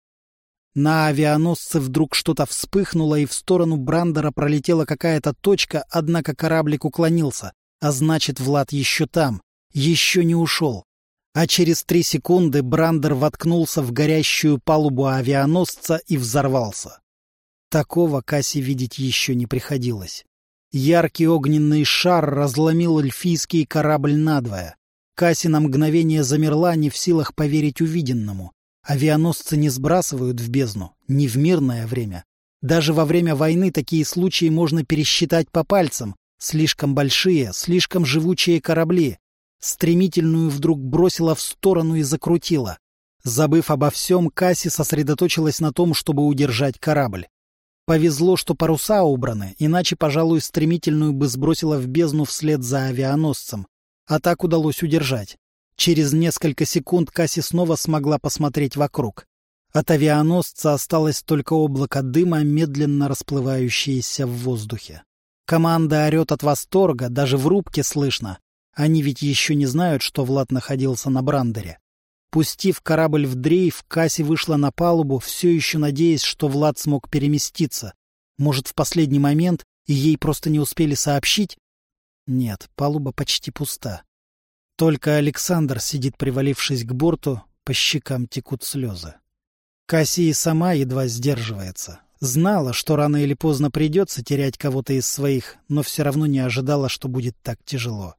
На авианосце вдруг что-то вспыхнуло, и в сторону Брандера пролетела какая-то точка, однако кораблик уклонился. А значит, Влад еще там, еще не ушел. А через три секунды Брандер воткнулся в горящую палубу авианосца и взорвался. Такого Касси видеть еще не приходилось. Яркий огненный шар разломил эльфийский корабль надвое. Касси на мгновение замерла, не в силах поверить увиденному. Авианосцы не сбрасывают в бездну, не в мирное время. Даже во время войны такие случаи можно пересчитать по пальцам. Слишком большие, слишком живучие корабли. Стремительную вдруг бросила в сторону и закрутила. Забыв обо всем, Касси сосредоточилась на том, чтобы удержать корабль. Повезло, что паруса убраны, иначе, пожалуй, стремительную бы сбросила в бездну вслед за авианосцем. А так удалось удержать. Через несколько секунд Касси снова смогла посмотреть вокруг. От авианосца осталось только облако дыма, медленно расплывающееся в воздухе. Команда орет от восторга, даже в рубке слышно. Они ведь еще не знают, что Влад находился на Брандере. Пустив корабль в дрейф, Касси вышла на палубу, все еще надеясь, что Влад смог переместиться. Может, в последний момент и ей просто не успели сообщить? Нет, палуба почти пуста. Только Александр сидит, привалившись к борту, по щекам текут слезы. Касси и сама едва сдерживается. Знала, что рано или поздно придется терять кого-то из своих, но все равно не ожидала, что будет так тяжело.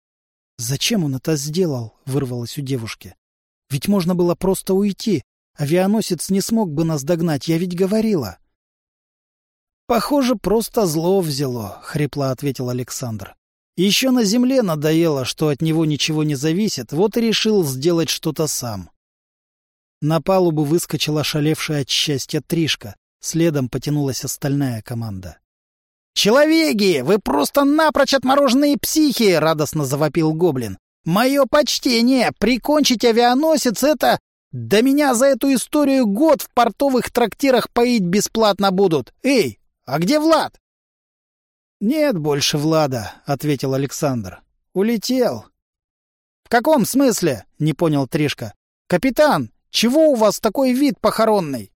«Зачем он это сделал?» — вырвалось у девушки. «Ведь можно было просто уйти. Авианосец не смог бы нас догнать, я ведь говорила». «Похоже, просто зло взяло», — хрипло ответил Александр. «Еще на земле надоело, что от него ничего не зависит, вот и решил сделать что-то сам». На палубу выскочила ошалевшая от счастья Тришка. Следом потянулась остальная команда. «Человеки, вы просто напрочь отмороженные психи!» — радостно завопил гоблин. «Мое почтение! Прикончить авианосец — это... Да меня за эту историю год в портовых трактирах поить бесплатно будут! Эй, а где Влад?» «Нет больше Влада», — ответил Александр. «Улетел». «В каком смысле?» — не понял Тришка. «Капитан, чего у вас такой вид похоронный?»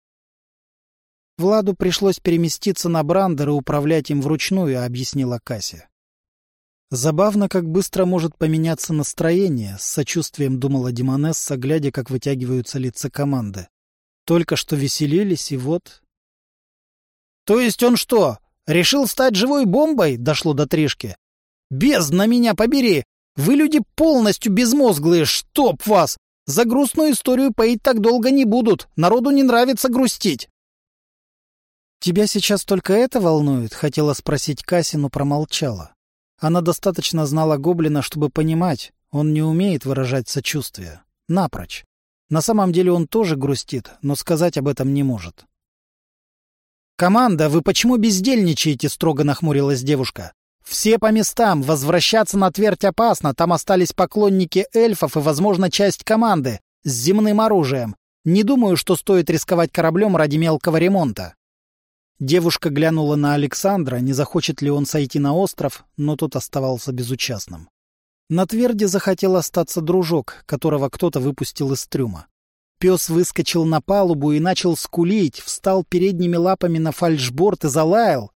Владу пришлось переместиться на Брандер и управлять им вручную, объяснила Касси. Забавно, как быстро может поменяться настроение, с сочувствием думала Демонесса, глядя, как вытягиваются лица команды. Только что веселились, и вот... — То есть он что, Решил стать живой бомбой?» — дошло до Тришки. «Бездна меня побери! Вы люди полностью безмозглые, чтоб вас! За грустную историю поить так долго не будут, народу не нравится грустить!» «Тебя сейчас только это волнует?» — хотела спросить Касси, но промолчала. Она достаточно знала гоблина, чтобы понимать, он не умеет выражать сочувствие. Напрочь. На самом деле он тоже грустит, но сказать об этом не может. «Команда, вы почему бездельничаете?» — строго нахмурилась девушка. «Все по местам, возвращаться на Твердь опасно, там остались поклонники эльфов и, возможно, часть команды с земным оружием. Не думаю, что стоит рисковать кораблем ради мелкого ремонта». Девушка глянула на Александра, не захочет ли он сойти на остров, но тот оставался безучастным. На Тверди захотел остаться дружок, которого кто-то выпустил из трюма. Пес выскочил на палубу и начал скулить, встал передними лапами на фальшборд и залаял.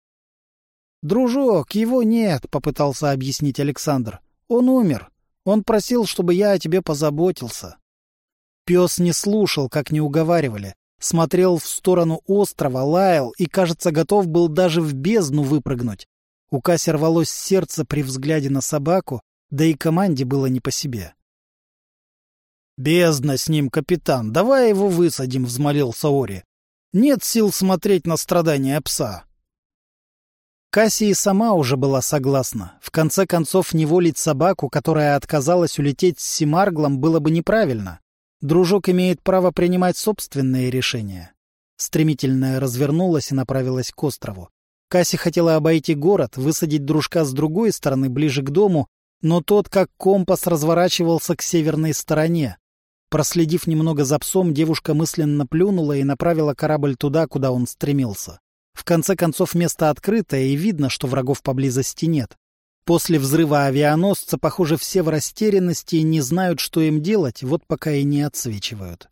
«Дружок, его нет», — попытался объяснить Александр. «Он умер. Он просил, чтобы я о тебе позаботился». Пес не слушал, как не уговаривали. Смотрел в сторону острова, лаял и, кажется, готов был даже в бездну выпрыгнуть. У Каси рвалось сердце при взгляде на собаку, да и команде было не по себе. «Бездна с ним, капитан, давай его высадим», — взмолился Ори. «Нет сил смотреть на страдания пса». Касси и сама уже была согласна. В конце концов, неволить собаку, которая отказалась улететь с Семарглом, было бы неправильно. Дружок имеет право принимать собственные решения. Стремительно развернулась и направилась к острову. Касси хотела обойти город, высадить дружка с другой стороны, ближе к дому, но тот, как компас, разворачивался к северной стороне. Проследив немного за псом, девушка мысленно плюнула и направила корабль туда, куда он стремился. В конце концов, место открытое, и видно, что врагов поблизости нет. После взрыва авианосца, похоже, все в растерянности и не знают, что им делать, вот пока и не отсвечивают.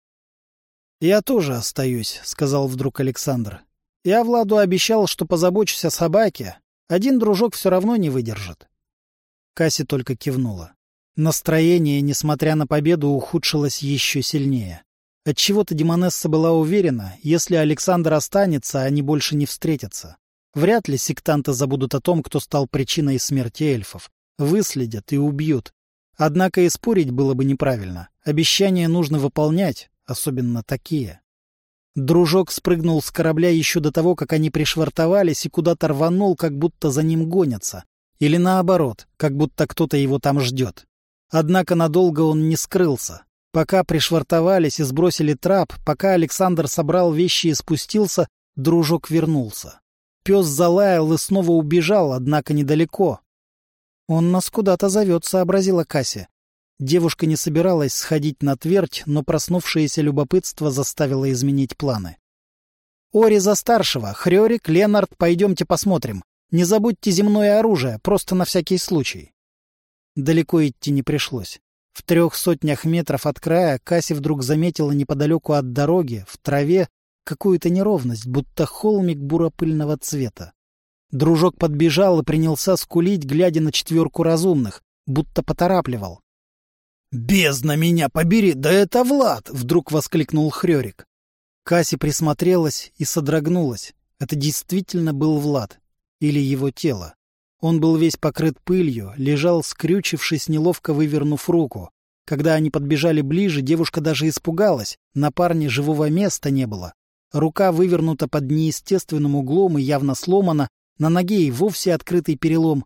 «Я тоже остаюсь», — сказал вдруг Александр. «Я Владу обещал, что позабочусь о собаке. Один дружок все равно не выдержит». Касси только кивнула. Настроение, несмотря на победу, ухудшилось еще сильнее. Отчего-то Демонесса была уверена, если Александр останется, они больше не встретятся. Вряд ли сектанты забудут о том, кто стал причиной смерти эльфов. Выследят и убьют. Однако и спорить было бы неправильно. Обещания нужно выполнять, особенно такие. Дружок спрыгнул с корабля еще до того, как они пришвартовались, и куда-то рванул, как будто за ним гонятся. Или наоборот, как будто кто-то его там ждет. Однако надолго он не скрылся. Пока пришвартовались и сбросили трап, пока Александр собрал вещи и спустился, дружок вернулся. Пес залаял и снова убежал, однако недалеко. «Он нас куда-то зовет», — сообразила Касси. Девушка не собиралась сходить на Твердь, но проснувшееся любопытство заставило изменить планы. «Ори за старшего, Хрёрик, Ленард, пойдемте посмотрим. Не забудьте земное оружие, просто на всякий случай». Далеко идти не пришлось. В трех сотнях метров от края Касси вдруг заметила неподалеку от дороги, в траве, какую-то неровность, будто холмик буропыльного цвета. Дружок подбежал и принялся скулить, глядя на четверку разумных, будто поторапливал. «Бездна меня побери, да это Влад!» — вдруг воскликнул Хрёрик. Касси присмотрелась и содрогнулась. Это действительно был Влад. Или его тело. Он был весь покрыт пылью, лежал, скрючившись, неловко вывернув руку. Когда они подбежали ближе, девушка даже испугалась. На парне живого места не было. Рука вывернута под неестественным углом и явно сломана, на ноге и вовсе открытый перелом.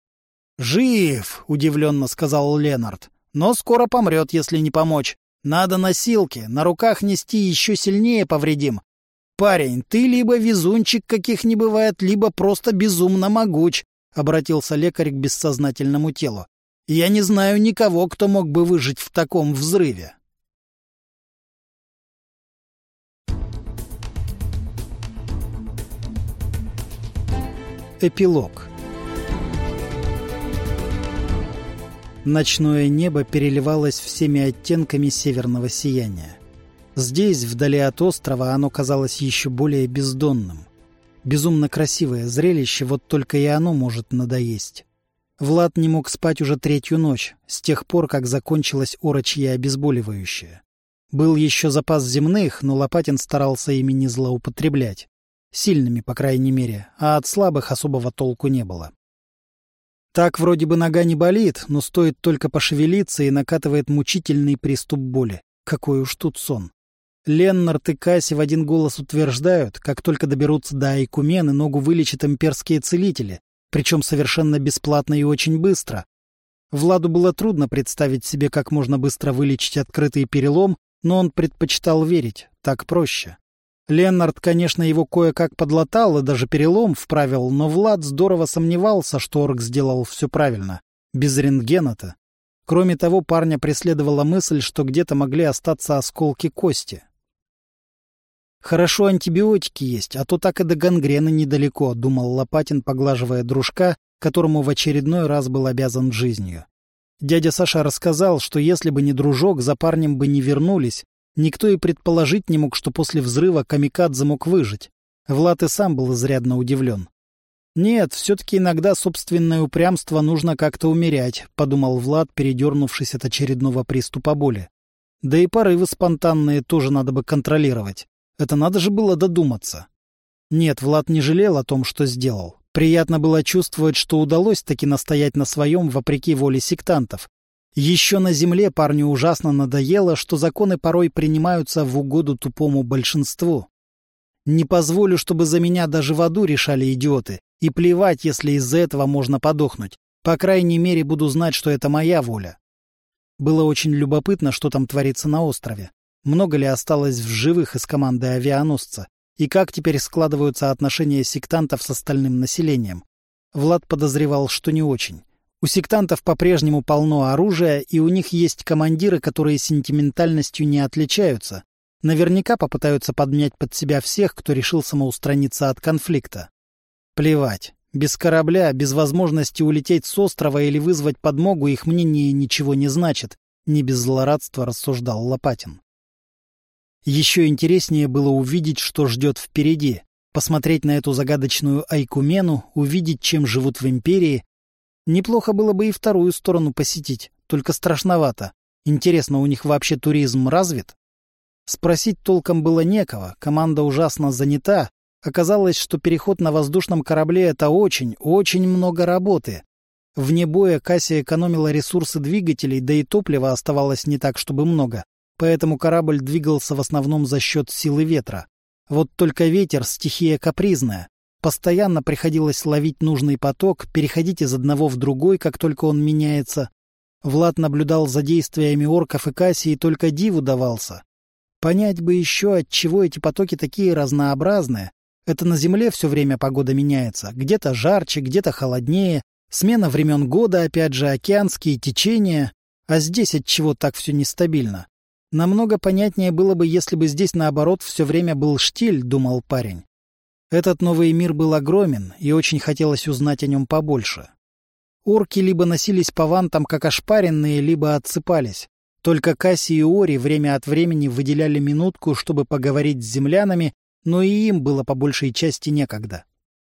«Жив!» — удивленно сказал Ленард. «Но скоро помрет, если не помочь. Надо носилки, на руках нести еще сильнее повредим. Парень, ты либо везунчик, каких не бывает, либо просто безумно могуч», — обратился лекарь к бессознательному телу. «Я не знаю никого, кто мог бы выжить в таком взрыве». Эпилог. Ночное небо переливалось всеми оттенками северного сияния. Здесь, вдали от острова, оно казалось еще более бездонным. Безумно красивое зрелище, вот только и оно может надоесть. Влад не мог спать уже третью ночь, с тех пор, как закончилось орочье обезболивающее. Был еще запас земных, но Лопатин старался ими не злоупотреблять. Сильными, по крайней мере, а от слабых особого толку не было. Так вроде бы нога не болит, но стоит только пошевелиться и накатывает мучительный приступ боли. Какой уж тут сон. Леннард и Касси в один голос утверждают, как только доберутся до Айкумены, ногу вылечат имперские целители, причем совершенно бесплатно и очень быстро. Владу было трудно представить себе, как можно быстро вылечить открытый перелом, но он предпочитал верить, так проще. Леннард, конечно, его кое-как подлатал и даже перелом вправил, но Влад здорово сомневался, что орк сделал все правильно. Без рентгена-то. Кроме того, парня преследовала мысль, что где-то могли остаться осколки кости. «Хорошо антибиотики есть, а то так и до гангрены недалеко», — думал Лопатин, поглаживая дружка, которому в очередной раз был обязан жизнью. Дядя Саша рассказал, что если бы не дружок, за парнем бы не вернулись. Никто и предположить не мог, что после взрыва камикадзе мог выжить. Влад и сам был изрядно удивлен. «Нет, все-таки иногда собственное упрямство нужно как-то умерять», — подумал Влад, передернувшись от очередного приступа боли. «Да и порывы спонтанные тоже надо бы контролировать. Это надо же было додуматься». Нет, Влад не жалел о том, что сделал. Приятно было чувствовать, что удалось таки настоять на своем вопреки воле сектантов. Еще на земле парню ужасно надоело, что законы порой принимаются в угоду тупому большинству. «Не позволю, чтобы за меня даже в аду решали идиоты. И плевать, если из-за этого можно подохнуть. По крайней мере, буду знать, что это моя воля». Было очень любопытно, что там творится на острове. Много ли осталось в живых из команды авианосца? И как теперь складываются отношения сектантов с остальным населением? Влад подозревал, что не очень. У сектантов по-прежнему полно оружия, и у них есть командиры, которые сентиментальностью не отличаются. Наверняка попытаются подмять под себя всех, кто решил самоустраниться от конфликта. Плевать. Без корабля, без возможности улететь с острова или вызвать подмогу их мнение ничего не значит, не без злорадства рассуждал Лопатин. Еще интереснее было увидеть, что ждет впереди, посмотреть на эту загадочную Айкумену, увидеть, чем живут в империи. Неплохо было бы и вторую сторону посетить, только страшновато. Интересно, у них вообще туризм развит? Спросить толком было некого, команда ужасно занята. Оказалось, что переход на воздушном корабле — это очень, очень много работы. Вне боя Касси экономила ресурсы двигателей, да и топлива оставалось не так, чтобы много. Поэтому корабль двигался в основном за счет силы ветра. Вот только ветер — стихия капризная. Постоянно приходилось ловить нужный поток, переходить из одного в другой, как только он меняется. Влад наблюдал за действиями орков и Касси и только диву давался. Понять бы еще, отчего эти потоки такие разнообразные. Это на Земле все время погода меняется. Где-то жарче, где-то холоднее. Смена времен года, опять же, океанские течения. А здесь отчего так все нестабильно? Намного понятнее было бы, если бы здесь, наоборот, все время был штиль, думал парень. Этот новый мир был огромен, и очень хотелось узнать о нем побольше. Орки либо носились по вантам, как ошпаренные, либо отсыпались. Только Касси и Ори время от времени выделяли минутку, чтобы поговорить с землянами, но и им было по большей части некогда.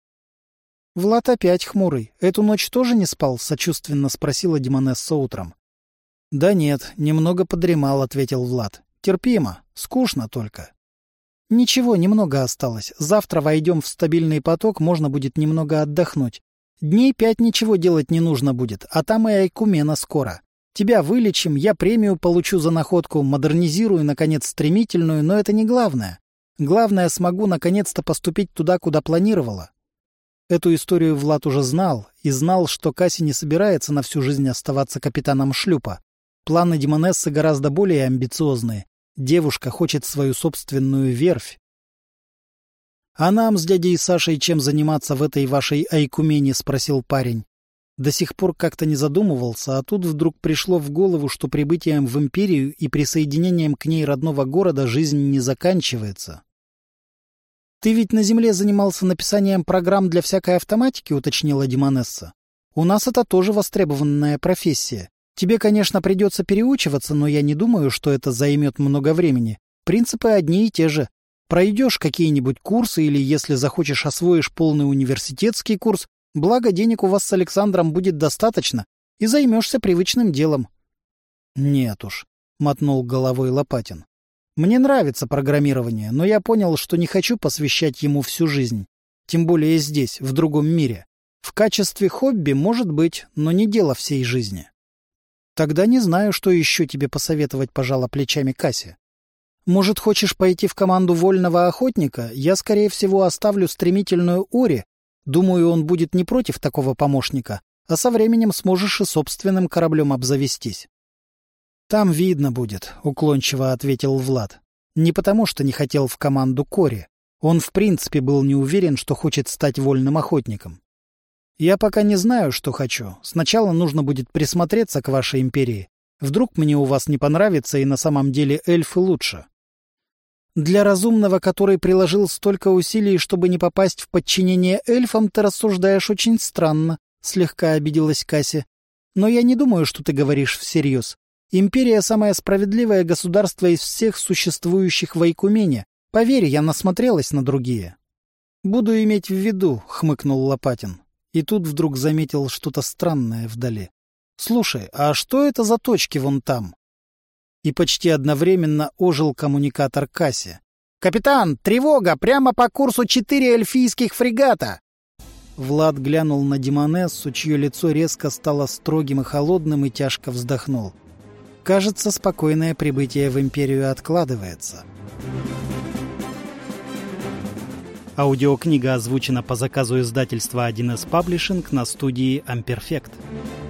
— Влад опять хмурый. Эту ночь тоже не спал? — сочувственно спросила Демонесса утром. — Да нет, немного подремал, — ответил Влад. — Терпимо, скучно только. — Ничего, немного осталось. Завтра войдем в стабильный поток, можно будет немного отдохнуть. Дней пять ничего делать не нужно будет, а там и Айкумена скоро. Тебя вылечим, я премию получу за находку, модернизирую, наконец, стремительную, но это не главное. Главное, смогу наконец-то поступить туда, куда планировала. Эту историю Влад уже знал, и знал, что Касси не собирается на всю жизнь оставаться капитаном шлюпа. Планы Демонессы гораздо более амбициозные. Девушка хочет свою собственную верфь. — А нам с дядей Сашей чем заниматься в этой вашей Айкумене? — спросил парень. До сих пор как-то не задумывался, а тут вдруг пришло в голову, что прибытием в империю и присоединением к ней родного города жизнь не заканчивается. — Ты ведь на земле занимался написанием программ для всякой автоматики, — уточнила Демонесса. — У нас это тоже востребованная профессия. Тебе, конечно, придется переучиваться, но я не думаю, что это займет много времени. Принципы одни и те же. Пройдешь какие-нибудь курсы или, если захочешь, освоишь полный университетский курс, благо денег у вас с Александром будет достаточно, и займешься привычным делом. — Нет уж, — мотнул головой Лопатин. Мне нравится программирование, но я понял, что не хочу посвящать ему всю жизнь. Тем более здесь, в другом мире. В качестве хобби, может быть, но не дело всей жизни. Тогда не знаю, что еще тебе посоветовать, пожала плечами Касси. Может, хочешь пойти в команду вольного охотника? Я, скорее всего, оставлю стремительную Ори. Думаю, он будет не против такого помощника, а со временем сможешь и собственным кораблем обзавестись. Там видно будет, уклончиво ответил Влад. Не потому, что не хотел в команду Кори. Он в принципе был не уверен, что хочет стать вольным охотником. Я пока не знаю, что хочу. Сначала нужно будет присмотреться к вашей империи. Вдруг мне у вас не понравится, и на самом деле эльфы лучше. Для разумного, который приложил столько усилий, чтобы не попасть в подчинение эльфам, ты рассуждаешь очень странно, — слегка обиделась Касси. Но я не думаю, что ты говоришь всерьез. Империя — самое справедливое государство из всех существующих в Айкумене. Поверь, я насмотрелась на другие. — Буду иметь в виду, — хмыкнул Лопатин. И тут вдруг заметил что-то странное вдали. — Слушай, а что это за точки вон там? И почти одновременно ожил коммуникатор Касси. «Капитан, тревога! Прямо по курсу четыре эльфийских фрегата!» Влад глянул на Демонессу, чье лицо резко стало строгим и холодным, и тяжко вздохнул. Кажется, спокойное прибытие в Империю откладывается. Аудиокнига озвучена по заказу издательства один эс Publishing на студии Amperfect.